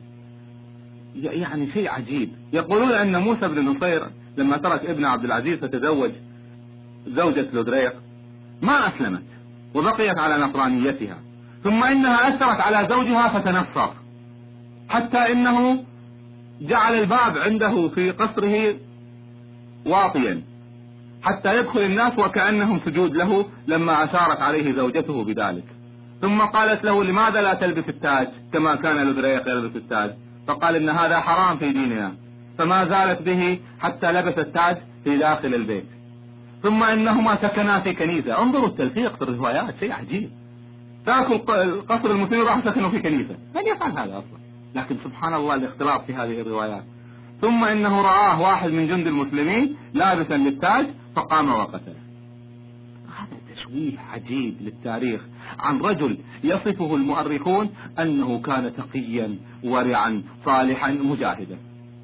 يعني شيء عجيب. يقولون أن موسى بن نصير لما ترك ابن عبد العزيز فتزوج زوجة لودريق ما أسلمت وبقيت على نصرانيتها، ثم إنها أثرت على زوجها فتنصر، حتى إنه جعل الباب عنده في قصره واطيا حتى يدخل الناس وكأنهم سجود له لما أشارت عليه زوجته بذلك. ثم قالت له: لماذا لا تلبس التاج كما كان لودريق يلبس التاج؟ فقال: إن هذا حرام في ديننا، فما زالت به حتى لبس التاج في داخل البيت. ثم إنهما سكنا في كنيسة. انظروا التلفيق في الروايات، شيء عجيب. تركوا القصر المسلمين وراحوا سكنوا في كنيسة، من يفعل هذا أصلا؟ لكن سبحان الله الاختلاط في هذه الروايات. ثم إنه رآه واحد من جند المسلمين لابسا للتاج فقام وقتله. هذا تشويه عجيب للتاريخ عن رجل يصفه المؤرخون أنه كان تقيا ورعا صالحا مجاهدا،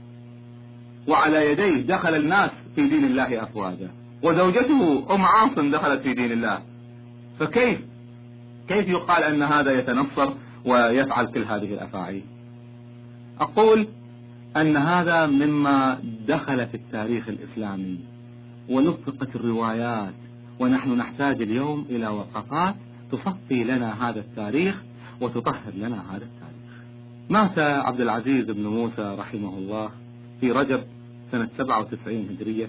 وعلى يديه دخل الناس في دين الله أفواجا، وزوجته أم عاصم دخلت في دين الله. فكيف كيف يقال أن هذا يتنصر ويفعل كل هذه الأفاعيل؟ أقول أن هذا مما دخل في التاريخ الإسلامي ولفقت الروايات، ونحن نحتاج اليوم إلى وقفات تصفي لنا هذا التاريخ وتطهر لنا هذا التاريخ. مات عبد العزيز بن موسى رحمه الله في رجب سنة سبعة وتسعين هجرية،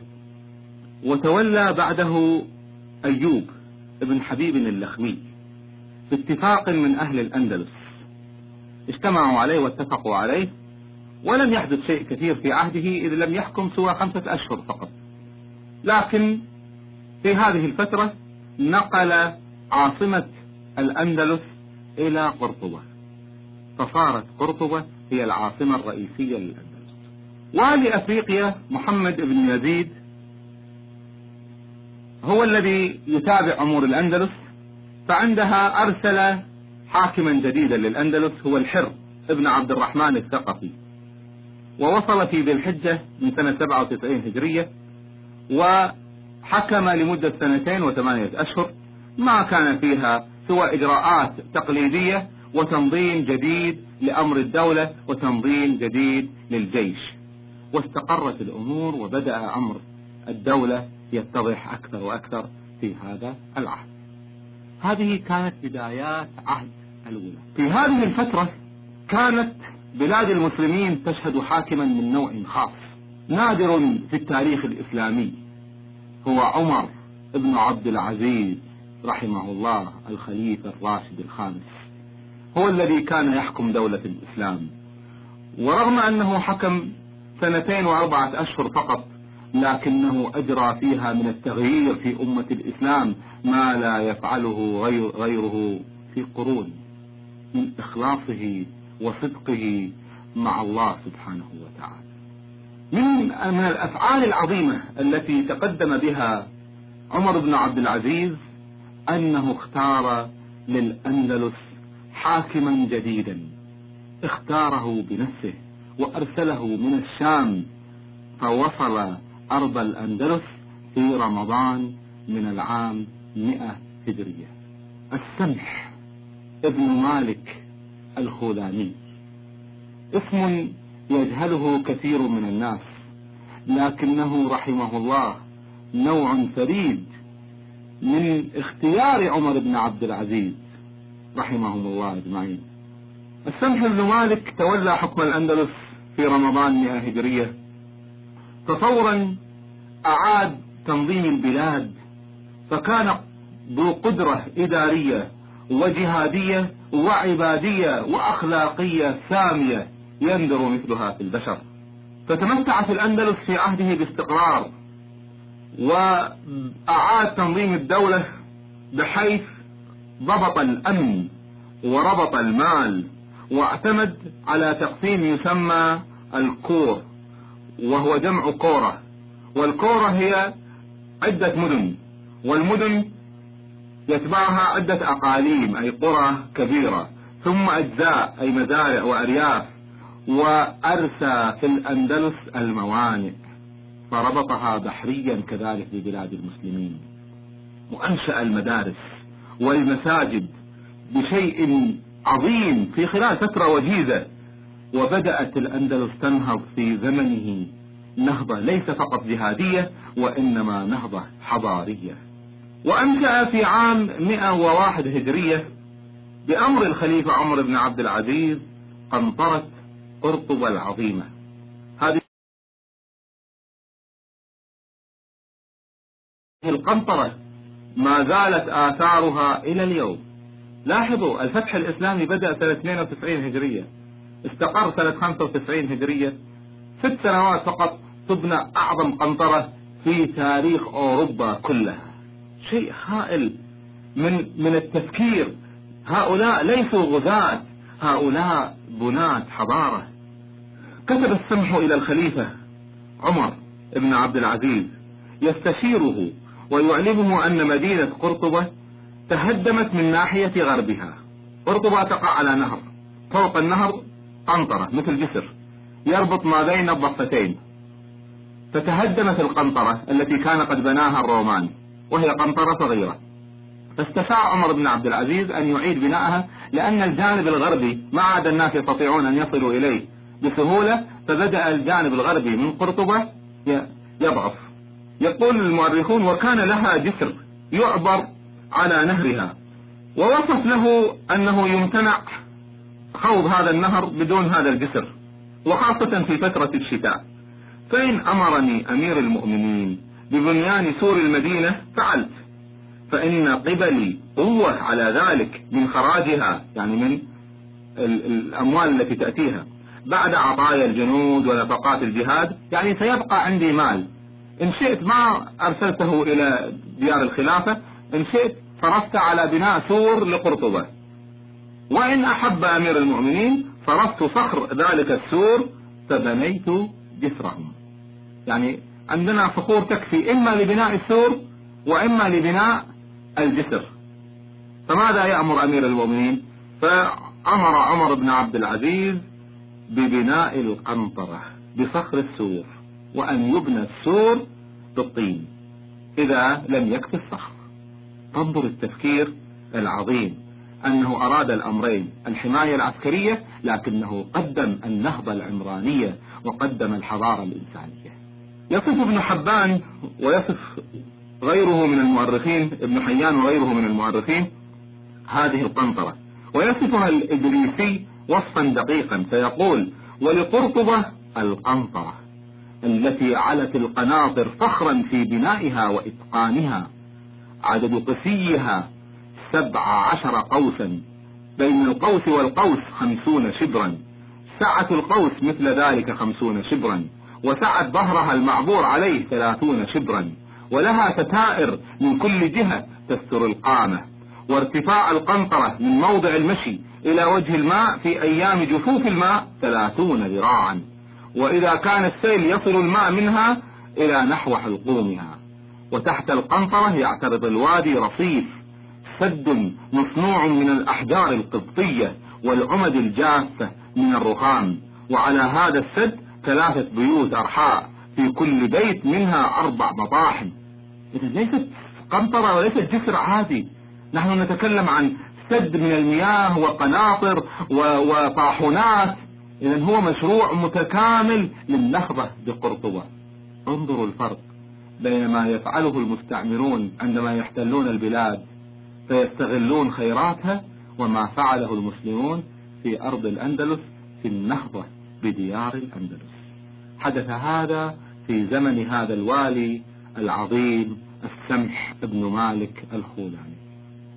وتولى بعده أيوب ابن حبيب اللخمي باتفاق من أهل الأندلس، اجتمعوا عليه واتفقوا عليه، ولم يحدث شيء كثير في عهده إذ لم يحكم سوى خمسة أشهر فقط. لكن في هذه الفترة نقل عاصمة الأندلس إلى قرطبة، فصارت قرطبة هي العاصمة الرئيسية للأندلس. والي أفريقيا محمد بن يزيد هو الذي يتابع أمور الأندلس، فعندها أرسل حاكما جديدا للأندلس هو الحر ابن عبد الرحمن الثقفي، ووصل في ذي الحجة من سنة سبعة وتسعين هجرية، وحكم لمدة سنتين وثمانية أشهر ما كان فيها سوى إجراءات تقليدية وتنظيم جديد لأمر الدولة وتنظيم جديد للجيش، واستقرت الأمور وبدأ أمر الدولة يتضح أكثر وأكثر في هذا العهد. هذه كانت بدايات عهد الولاة. في هذه الفترة كانت بلاد المسلمين تشهد حاكما من نوع خاص نادر في التاريخ الإسلامي، هو عمر ابن عبد العزيز رحمه الله الخليفة الراشد الخامس، هو الذي كان يحكم دولة الإسلام. ورغم أنه حكم سنتين وأربعة أشهر فقط، لكنه أجرى فيها من التغيير في أمة الإسلام ما لا يفعله غير غيره في قرون، من إخلاصه وصدقه مع الله سبحانه وتعالى. من من الأفعال العظيمة التي تقدم بها عمر بن عبد العزيز أنه اختار للأندلس حاكما جديدا، اختاره بنفسه وأرسله من الشام، فوصل أرض الأندلس في رمضان من العام مئة هجرية. السمح ابن مالك الخولاني اسم يجهله كثير من الناس، لكنه رحمه الله نوع فريد من اختيار عمر بن عبد العزيز رحمهم الله أجمعين. السمح بن مالك تولى حكم الأندلس في رمضان مئة هجرية، ففورا أعاد تنظيم البلاد، فكان ذو قدرة إدارية وجهادية وعبادية وأخلاقية سامية يندر مثلها في البشر. فتمتعت الأندلس في عهده باستقرار، وأعاد تنظيم الدولة بحيث ضبط الأمن وربط المال، واعتمد على تقسيم يسمى الكور، وهو جمع كورة، والكورة هي عدة مدن، والمدن يتبعها عدة أقاليم أي قرى كبيرة، ثم أجزاء أي مزارع وأرياف، وأرسى في الأندلس الموانئ فربطها بحريا كذلك ببلاد المسلمين، وأنشأ المدارس والمساجد بشيء عظيم في خلال فترة وجيزة. وبدأت الأندلس تنهض في زمنه نهضة ليس فقط جهادية وإنما نهضة حضارية. وأنشأ في عام مئة وواحد هجرية بأمر الخليفة عمر بن عبد العزيز قنطرة قرطبة العظيمة. هذه القنطرة ما زالت آثارها إلى اليوم. لاحظوا الفتح الإسلامي بدأ سنة اثنين وتسعين هجرية، استقر سنة خمسة وتسعين هجرية، ست سنوات فقط تبنى أعظم قنطرة في تاريخ أوروبا كلها. شيء هائل من من التفكير. هؤلاء ليسوا غزاة، هؤلاء بناة حضارة. كتب السمح إلى الخليفة عمر بن عبد العزيز يستشيره ويعلمه أن مدينة قرطبة تهدمت من ناحية غربها. قرطبة تقع على نهر، فوق النهر قنطرة مثل جسر يربط ما بين الضفتين، فتهدمت القنطرة التي كان قد بناها الرومان، وهي قنطرة صغيرة. فاستشاع عمر بن عبد العزيز أن يعيد بناءها، لأن الجانب الغربي ما عاد الناس يستطيعون أن يصلوا إليه بسهولة، فبدأ الجانب الغربي من قرطبة يضعف. يقول المؤرخون وكان لها جسر يعبر على نهرها، ووصف له أنه يمتنع خوض هذا النهر بدون هذا الجسر، وخاصة في فترة الشتاء. فإن أمرني أمير المؤمنين ببنيان سور المدينة فعلت، فإن قبلي قوة على ذلك من خراجها، يعني من الأموال التي تأتيها بعد عطايا الجنود ونفقات الجهاد، يعني سيبقى عندي مال. إن شئت ما أرسلته إلى ديار الخلافة، إن شئت صرفت على بناء سور لقرطبة، وإن أحب أمير المؤمنين صرفت صخر ذلك السور فبنيت جسرهم. يعني عندنا صخور تكفي إما لبناء السور وإما لبناء الجسر. فماذا يأمر أمير المؤمنين؟ فأمر عمر بن عبد العزيز ببناء القنطرة بصخر السور، وأن يبنى السور بالطين إذا لم يكفي الصخر. انظر التفكير العظيم، أنه أراد الأمرين، الحماية العسكرية لكنه قدم النهضة العمرانية وقدم الحضارة الإنسانية. يصف ابن حبان ويصف غيره من المؤرخين، ابن حيان وغيره من المؤرخين، هذه القنطرة، ويصفها الإدريسي وصفا دقيقا فيقول: ولقرطبة القنطرة التي علت القناطر فخرا في بنائها وإتقانها، عدد قسيها سبع عشر قوسا، بين القوس والقوس خمسون شبرا، سعة القوس مثل ذلك خمسون شبرا، وسعة ظهرها المعبور عليه ثلاثون شبرا، ولها ستائر من كل جهة تستر القامة، وارتفاع القنطرة من موضع المشي إلى وجه الماء في أيام جفوف الماء ثلاثون ذراعا، وإذا كان السيل يصل الماء منها إلى نحو حلقومها. وتحت القنطرة يعترض الوادي رصيف، سد مصنوع من الأحجار القبطية والعمد الجافة من الرخام، وعلى هذا السد ثلاثة بيوت أرحاء، في كل بيت منها أربع مطاحن. إذا ليست قنطرة وليست جسر عادي، نحن نتكلم عن سد من المياه وقناطر وطاحونات. إذا هو مشروع متكامل للنهضة بقرطبة. انظروا الفرق بين ما يفعله المستعمرون عندما يحتلون البلاد فيستغلون خيراتها، وما فعله المسلمون في أرض الأندلس في النهضة بديار الأندلس. حدث هذا في زمن هذا الوالي العظيم السمح ابن مالك الخولاني.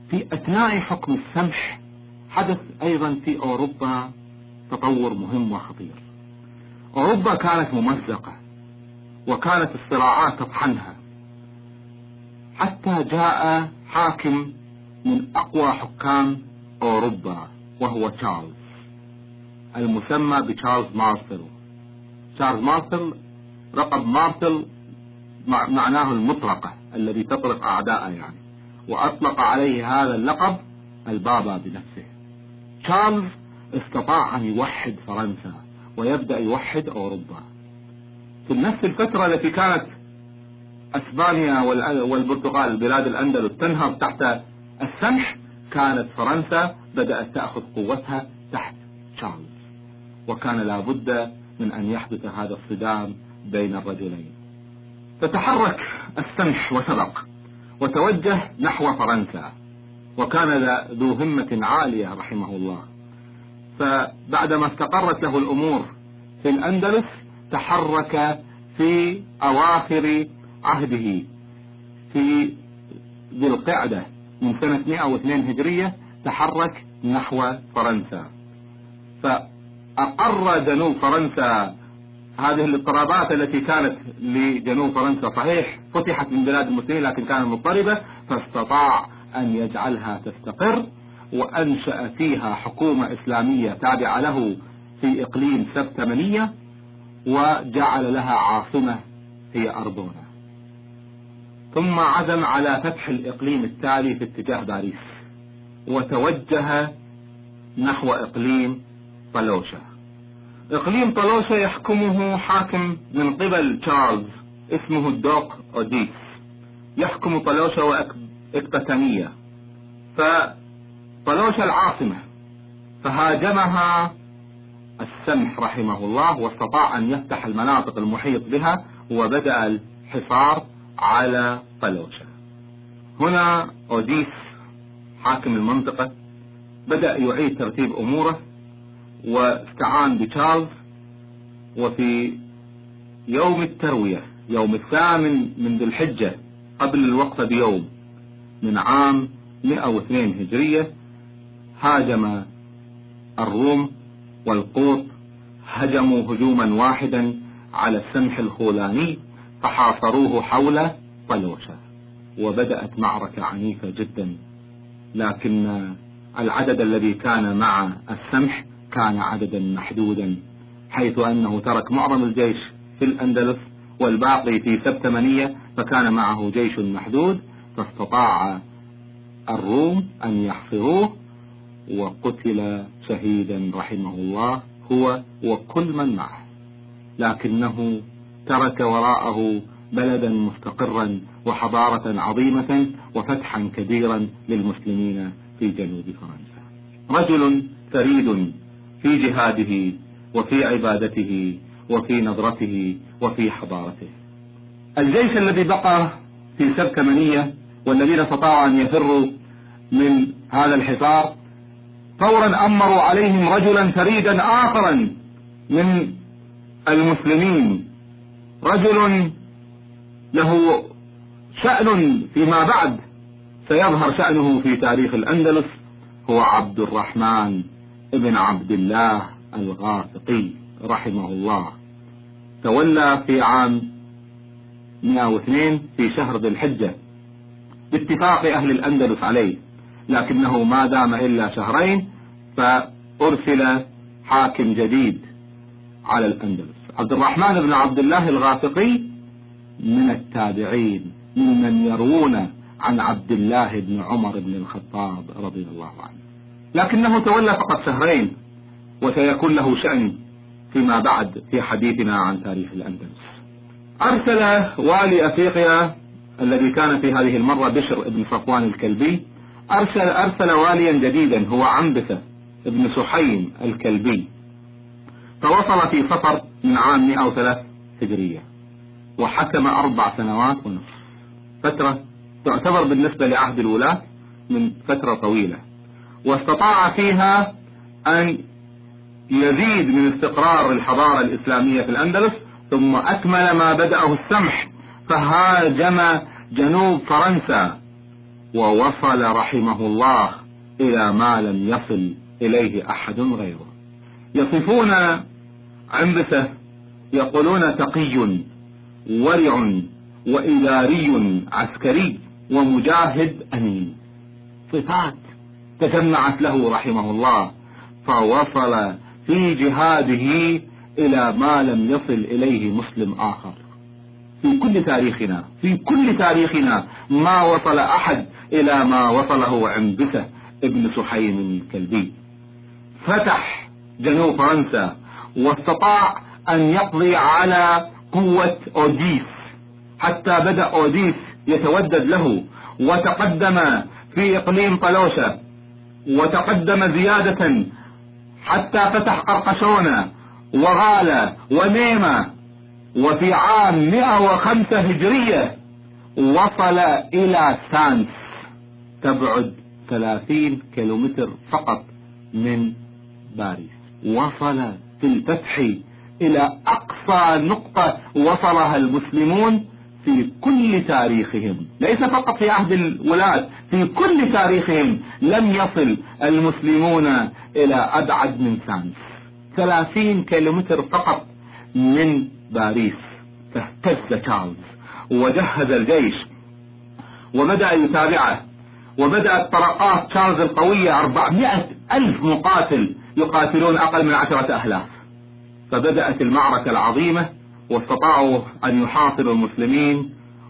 في أثناء حكم السمح حدث أيضا في أوروبا تطور مهم وخطير. أوروبا كانت ممزقة وكانت الصراعات تطحنها، حتى جاء حاكم من أقوى حكام أوروبا وهو تشارلز، المسمى بتشارلز مارتل. تشارلز مارتل لقب مارتل معناه المطرقة، الذي تطرق أعداءه يعني، وأطلق عليه هذا اللقب البابا بنفسه. تشارلز استطاع أن يوحد فرنسا ويبدأ يوحد أوروبا. في نفس الفترة التي كانت أسبانيا والبرتغال بلاد الأندلس تنهض تحت السمح، كانت فرنسا بدأت تأخذ قوتها تحت تشارلز، وكان لابد من أن يحدث هذا الصدام بين الرجلين. فتحرك السمح وسبق وتوجه نحو فرنسا، وكان ذو همة عالية رحمه الله. فبعدما استقرت له الأمور في الأندلس تحرك في أواخر عهده في ذي القعدة من سنة مئة واثنين هجرية، تحرك نحو فرنسا، فأقر جنوب فرنسا هذه الاضطرابات التي كانت لجنوب فرنسا. صحيح فتحت من بلاد المسلمين لكن كانت مضطربة، فاستطاع أن يجعلها تستقر، وأنشأ فيها حكومة إسلامية تابعة له في إقليم سبتمنية، وجعل لها عاصمة هي أرضونا. ثم عزم على فتح الإقليم التالي في اتجاه باريس، وتوجه نحو إقليم طلوشة. إقليم طلوشة يحكمه حاكم من قبل تشارلز اسمه الدوق أوديس، يحكم طلوشة وإقبتانية. فطلوشة العاصمة، فهاجمها السمح رحمه الله، واستطاع أن يفتح المناطق المحيط بها، وبدأ الحصار على طلوشة. هنا أوديس حاكم المنطقة بدأ يعيد ترتيب أموره، واستعان بتشارلز. وفي يوم التروية يوم الثامن من ذي الحجة قبل الوقت بيوم من عام مئة واثنين هجرية، هاجم الروم والقوط، هجموا هجوما واحدا على السمح الخولاني، فحاصروه حول طلوشة، وبدأت معركة عنيفة جدا. لكن العدد الذي كان مع السمح كان عددا محدودا، حيث أنه ترك معظم الجيش في الأندلس والباقي في سبتمنية، فكان معه جيش محدود، فاستطاع الروم أن يحصروه، وقتل شهيدا رحمه الله هو وكل من معه. لكنه ترك وراءه بلدا مستقرا وحضارة عظيمة وفتحا كبيرا للمسلمين في جنوب فرنسا. رجل فريد في جهاده وفي عبادته وفي نظرته وفي حضارته. الجيش الذي بقى في سبتمنية والذين استطاعوا أن يفروا من هذا الحصار فورا أمروا عليهم رجلا فريدا آخرا من المسلمين، رجل له شأن فيما بعد سيظهر شأنه في تاريخ الأندلس، هو عبد الرحمن ابن عبد الله الغافقي رحمه الله. تولى في عام مئة واثنين في شهر ذي الحجة باتفاق أهل الأندلس عليه، لكنه ما دام إلا شهرين فأرسل حاكم جديد على الأندلس. عبد الرحمن بن عبد الله الغافقي من التابعين ممن يروون عن عبد الله بن عمر بن الخطاب رضي الله عنه، لكنه تولى فقط شهرين، وسيكون له شأن فيما بعد في حديثنا عن تاريخ الأندلس. أرسل والي أفريقيا الذي كان في هذه المرة بشر بن صفوان الكلبي، أرسل, أرسل واليا جديدا هو عنبسة بن سحيم الكلبي، فوصل في صفر من عام مئة وثلاث هجرية، وحكم أربع سنوات ونصف، فترة تعتبر بالنسبة لعهد الولاة من فترة طويلة، واستطاع فيها أن يزيد من استقرار الحضارة الإسلامية في الأندلس. ثم أكمل ما بدأه السمح، فهاجم جنوب فرنسا ووصل رحمه الله إلى ما لم يصل إليه أحد غيره. يصفون عنبسة يقولون تقي ورع وإداري عسكري ومجاهد أمين، صفات تجمعت له رحمه الله، فوصل في جهاده إلى ما لم يصل إليه مسلم آخر. في كل تاريخنا في كل تاريخنا ما وصل أحد إلى ما وصله عنبسة ابن سحيم الكلبي. فتح جنوب فرنسا واستطاع أن يقضي على قوة أوديس، حتى بدأ أوديس يتودد له، وتقدم في إقليم طلوشة، وتقدم زيادة حتى فتح قرقشونة وغالة ونيمة. وفي عام مئة وخمسة هجرية وصل إلى سانس، تبعد ثلاثين كيلومتر فقط من باريس. وصل في الفتح إلى أقصى نقطة وصلها المسلمون في كل تاريخهم، ليس فقط في عهد الولاة، في كل تاريخهم لم يصل المسلمون إلى أبعد من سانس، ثلاثين كيلومتر فقط من باريس. فاهتز تشارلز وجهز الجيش وبدأ يتابعه، وبدأت طرقات تشارلز القوية أربعمائة ألف مقاتل يقاتلون أقل من عشرة ألاف. فبدأت المعركة العظيمة، واستطاعوا أن يحاصروا المسلمين،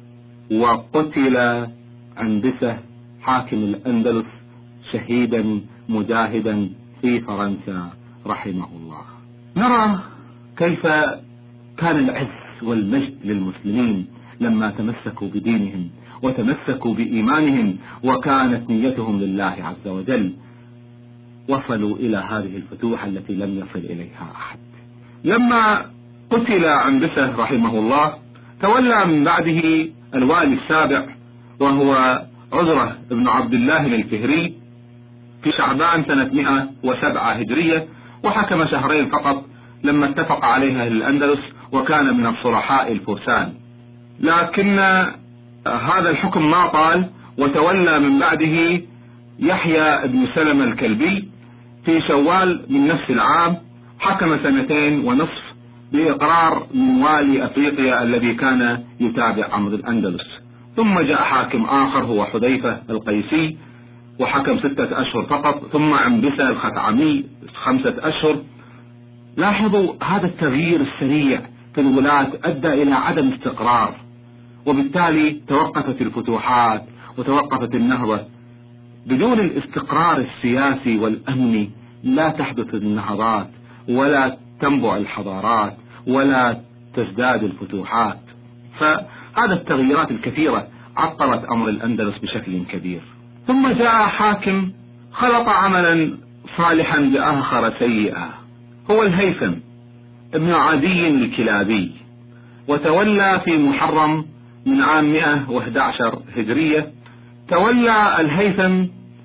وقتل عنبسة حاكم الأندلس شهيدا مجاهدا في فرنسا رحمه الله. نرى كيف كان العز والمجد للمسلمين لما تمسكوا بدينهم وتمسكوا بإيمانهم وكانت نيتهم لله عز وجل. وصلوا إلى هذه الفتوح التي لم يصل إليها أحد. لما قتل عنبسة رحمه الله تولى من بعده الوالي السابع، وهو عذرة بن عبد الله الفهري، في شعبان سنة مئة وسبعة هجرية، وحكم شهرين فقط لما اتفق عليها الأندلس، وكان من الصلحاء الفرسان. لكن هذا الحكم ما طال، وتولى من بعده يحيى بن سلمة الكلبي في شوال من نفس العام، حكم سنتين ونصف بإقرار من والي أفريقيا الذي كان يتابع أمر الأندلس. ثم جاء حاكم آخر هو حذيفة القيسي وحكم ستة أشهر فقط، ثم عنبسة الخثعمي خمسة أشهر. لاحظوا هذا التغيير السريع في الولاة أدى إلى عدم استقرار، وبالتالي توقفت الفتوحات وتوقفت النهضة. بدون الاستقرار السياسي والأمني لا تحدث النهضات ولا تنبع الحضارات ولا تزداد الفتوحات. فهذا التغييرات الكثيرة عطلت أمر الأندلس بشكل كبير. ثم جاء حاكم خلط عملا صالحا بآخر سيئا، هو الهيثم ابن عدي الكلابي، وتولى في محرم من عام مئة وأحد عشر هجرية. تولى الهيثم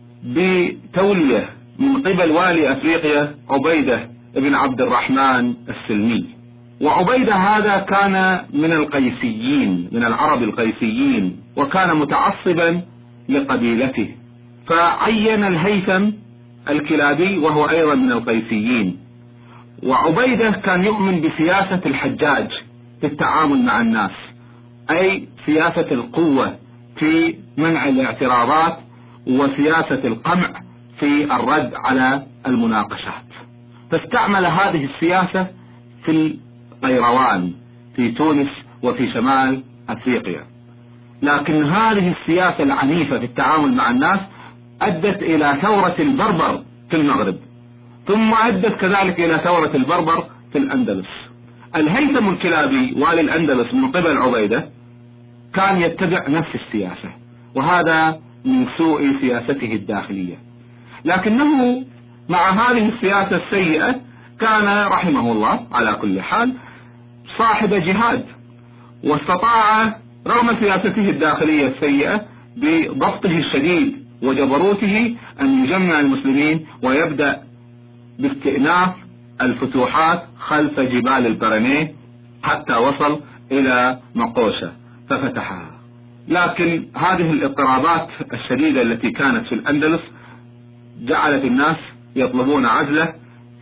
بتولية من قبل والي أفريقيا عبيدة ابن عبد الرحمن السلمي، وعبيدة هذا كان من القيسيين، من العرب القيسيين، وكان متعصبا لقبيلته، فعين الهيثم الكلابي وهو أيضا من القيسيين. وعبيدة كان يؤمن بسياسة الحجاج في التعامل مع الناس، أي سياسة القوة في منع الاعتراضات وسياسة القمع في الرد على المناقشات. فاستعمل هذه السياسة في القيروان في تونس وفي شمال أفريقيا. لكن هذه السياسة العنيفة في التعامل مع الناس أدت إلى ثورة البربر في المغرب، ثم أدت كذلك إلى ثورة البربر في الأندلس. الهيثم الكلابي والي الأندلس من قبل عبيدة كان يتبع نفس السياسة، وهذا من سوء سياسته الداخلية. لكنه مع هذه السياسة السيئة كان رحمه الله على كل حال صاحب جهاد، واستطاع رغم سياسته الداخلية السيئة بضبطه الشديد وجبروته أن يجمع المسلمين ويبدأ باستئناف الفتوحات خلف جبال البرنيه حتى وصل إلى مقوشة ففتحها. لكن هذه الاضطرابات الشديدة التي كانت في الأندلس جعلت الناس يطلبون عزله،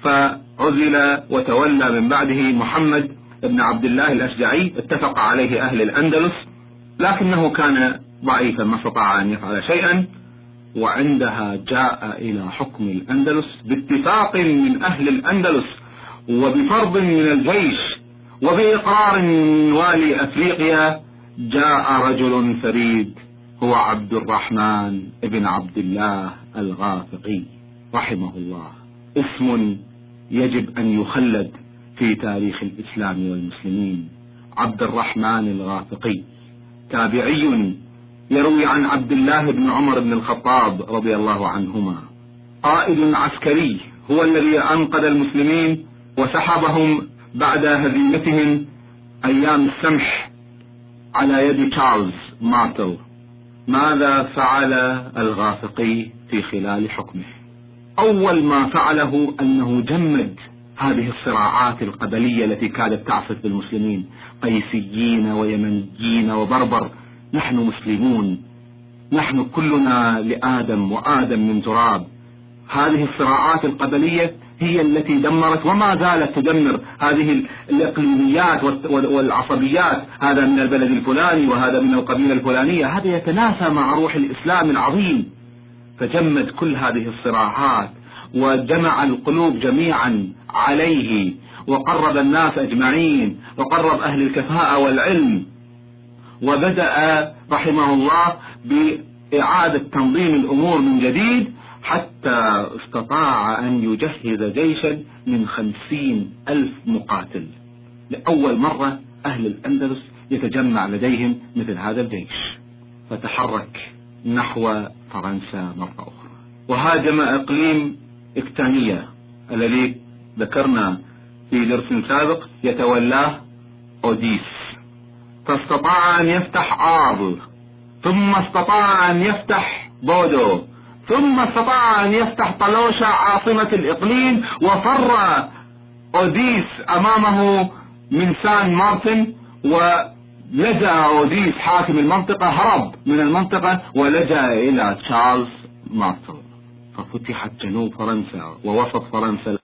فعزل وتولى من بعده محمد بن عبد الله الأشجعي، اتفق عليه أهل الأندلس، لكنه كان ضعيفا ما استطاع أن يفعل شيئا. وعندها جاء إلى حكم الأندلس باتفاق من أهل الأندلس وبفرض من الجيش وبإقرار من والي أفريقيا، جاء رجل فريد هو عبد الرحمن بن عبد الله الغافقي رحمه الله، اسم يجب أن يخلد في تاريخ الإسلام والمسلمين. عبد الرحمن الغافقي تابعي يروي عن عبد الله بن عمر بن الخطاب رضي الله عنهما، قائد عسكري هو الذي أنقذ المسلمين وسحبهم بعد هزيمتهم أيام السمح على يد تشارلز مارتل. ماذا فعل الغافقي في خلال حكمه؟ أول ما فعله أنه جمد هذه الصراعات القبلية التي كادت تعصف بالمسلمين، قيسيين ويمنيين وبربر، نحن مسلمون، نحن كلنا لآدم وآدم من تراب. هذه الصراعات القبلية هي التي دمرت وما زالت تدمر هذه الإقليميات والعصبيات، هذا من البلد الفلاني وهذا من القبيلة الفلانية، هذا يتنافى مع روح الإسلام العظيم. فجمد كل هذه الصراعات وجمع القلوب جميعا عليه، وقرب الناس أجمعين، وقرب أهل الكفاءة والعلم، وبدأ رحمه الله بإعادة تنظيم الأمور من جديد، حتى استطاع أن يجهز جيشا من خمسين ألف مقاتل. لأول مرة أهل الأندلس يتجمع لديهم مثل هذا الجيش، فتحرك نحو فرنسا مرة أخرى، وهاجم إقليم إكتانية الذي ذكرنا في درس سابق يتولاه أوديس، فاستطاع أن يفتح آرل، ثم استطاع أن يفتح بودو، ثم استطاع أن يفتح طلوشة عاصمة الإقليم. وفر أوديس أمامه من سان مارتن، ولجأ أوديس حاكم المنطقة، هرب من المنطقة ولجأ إلى تشارلز مارتل، ففتحت جنوب فرنسا ووسط فرنسا.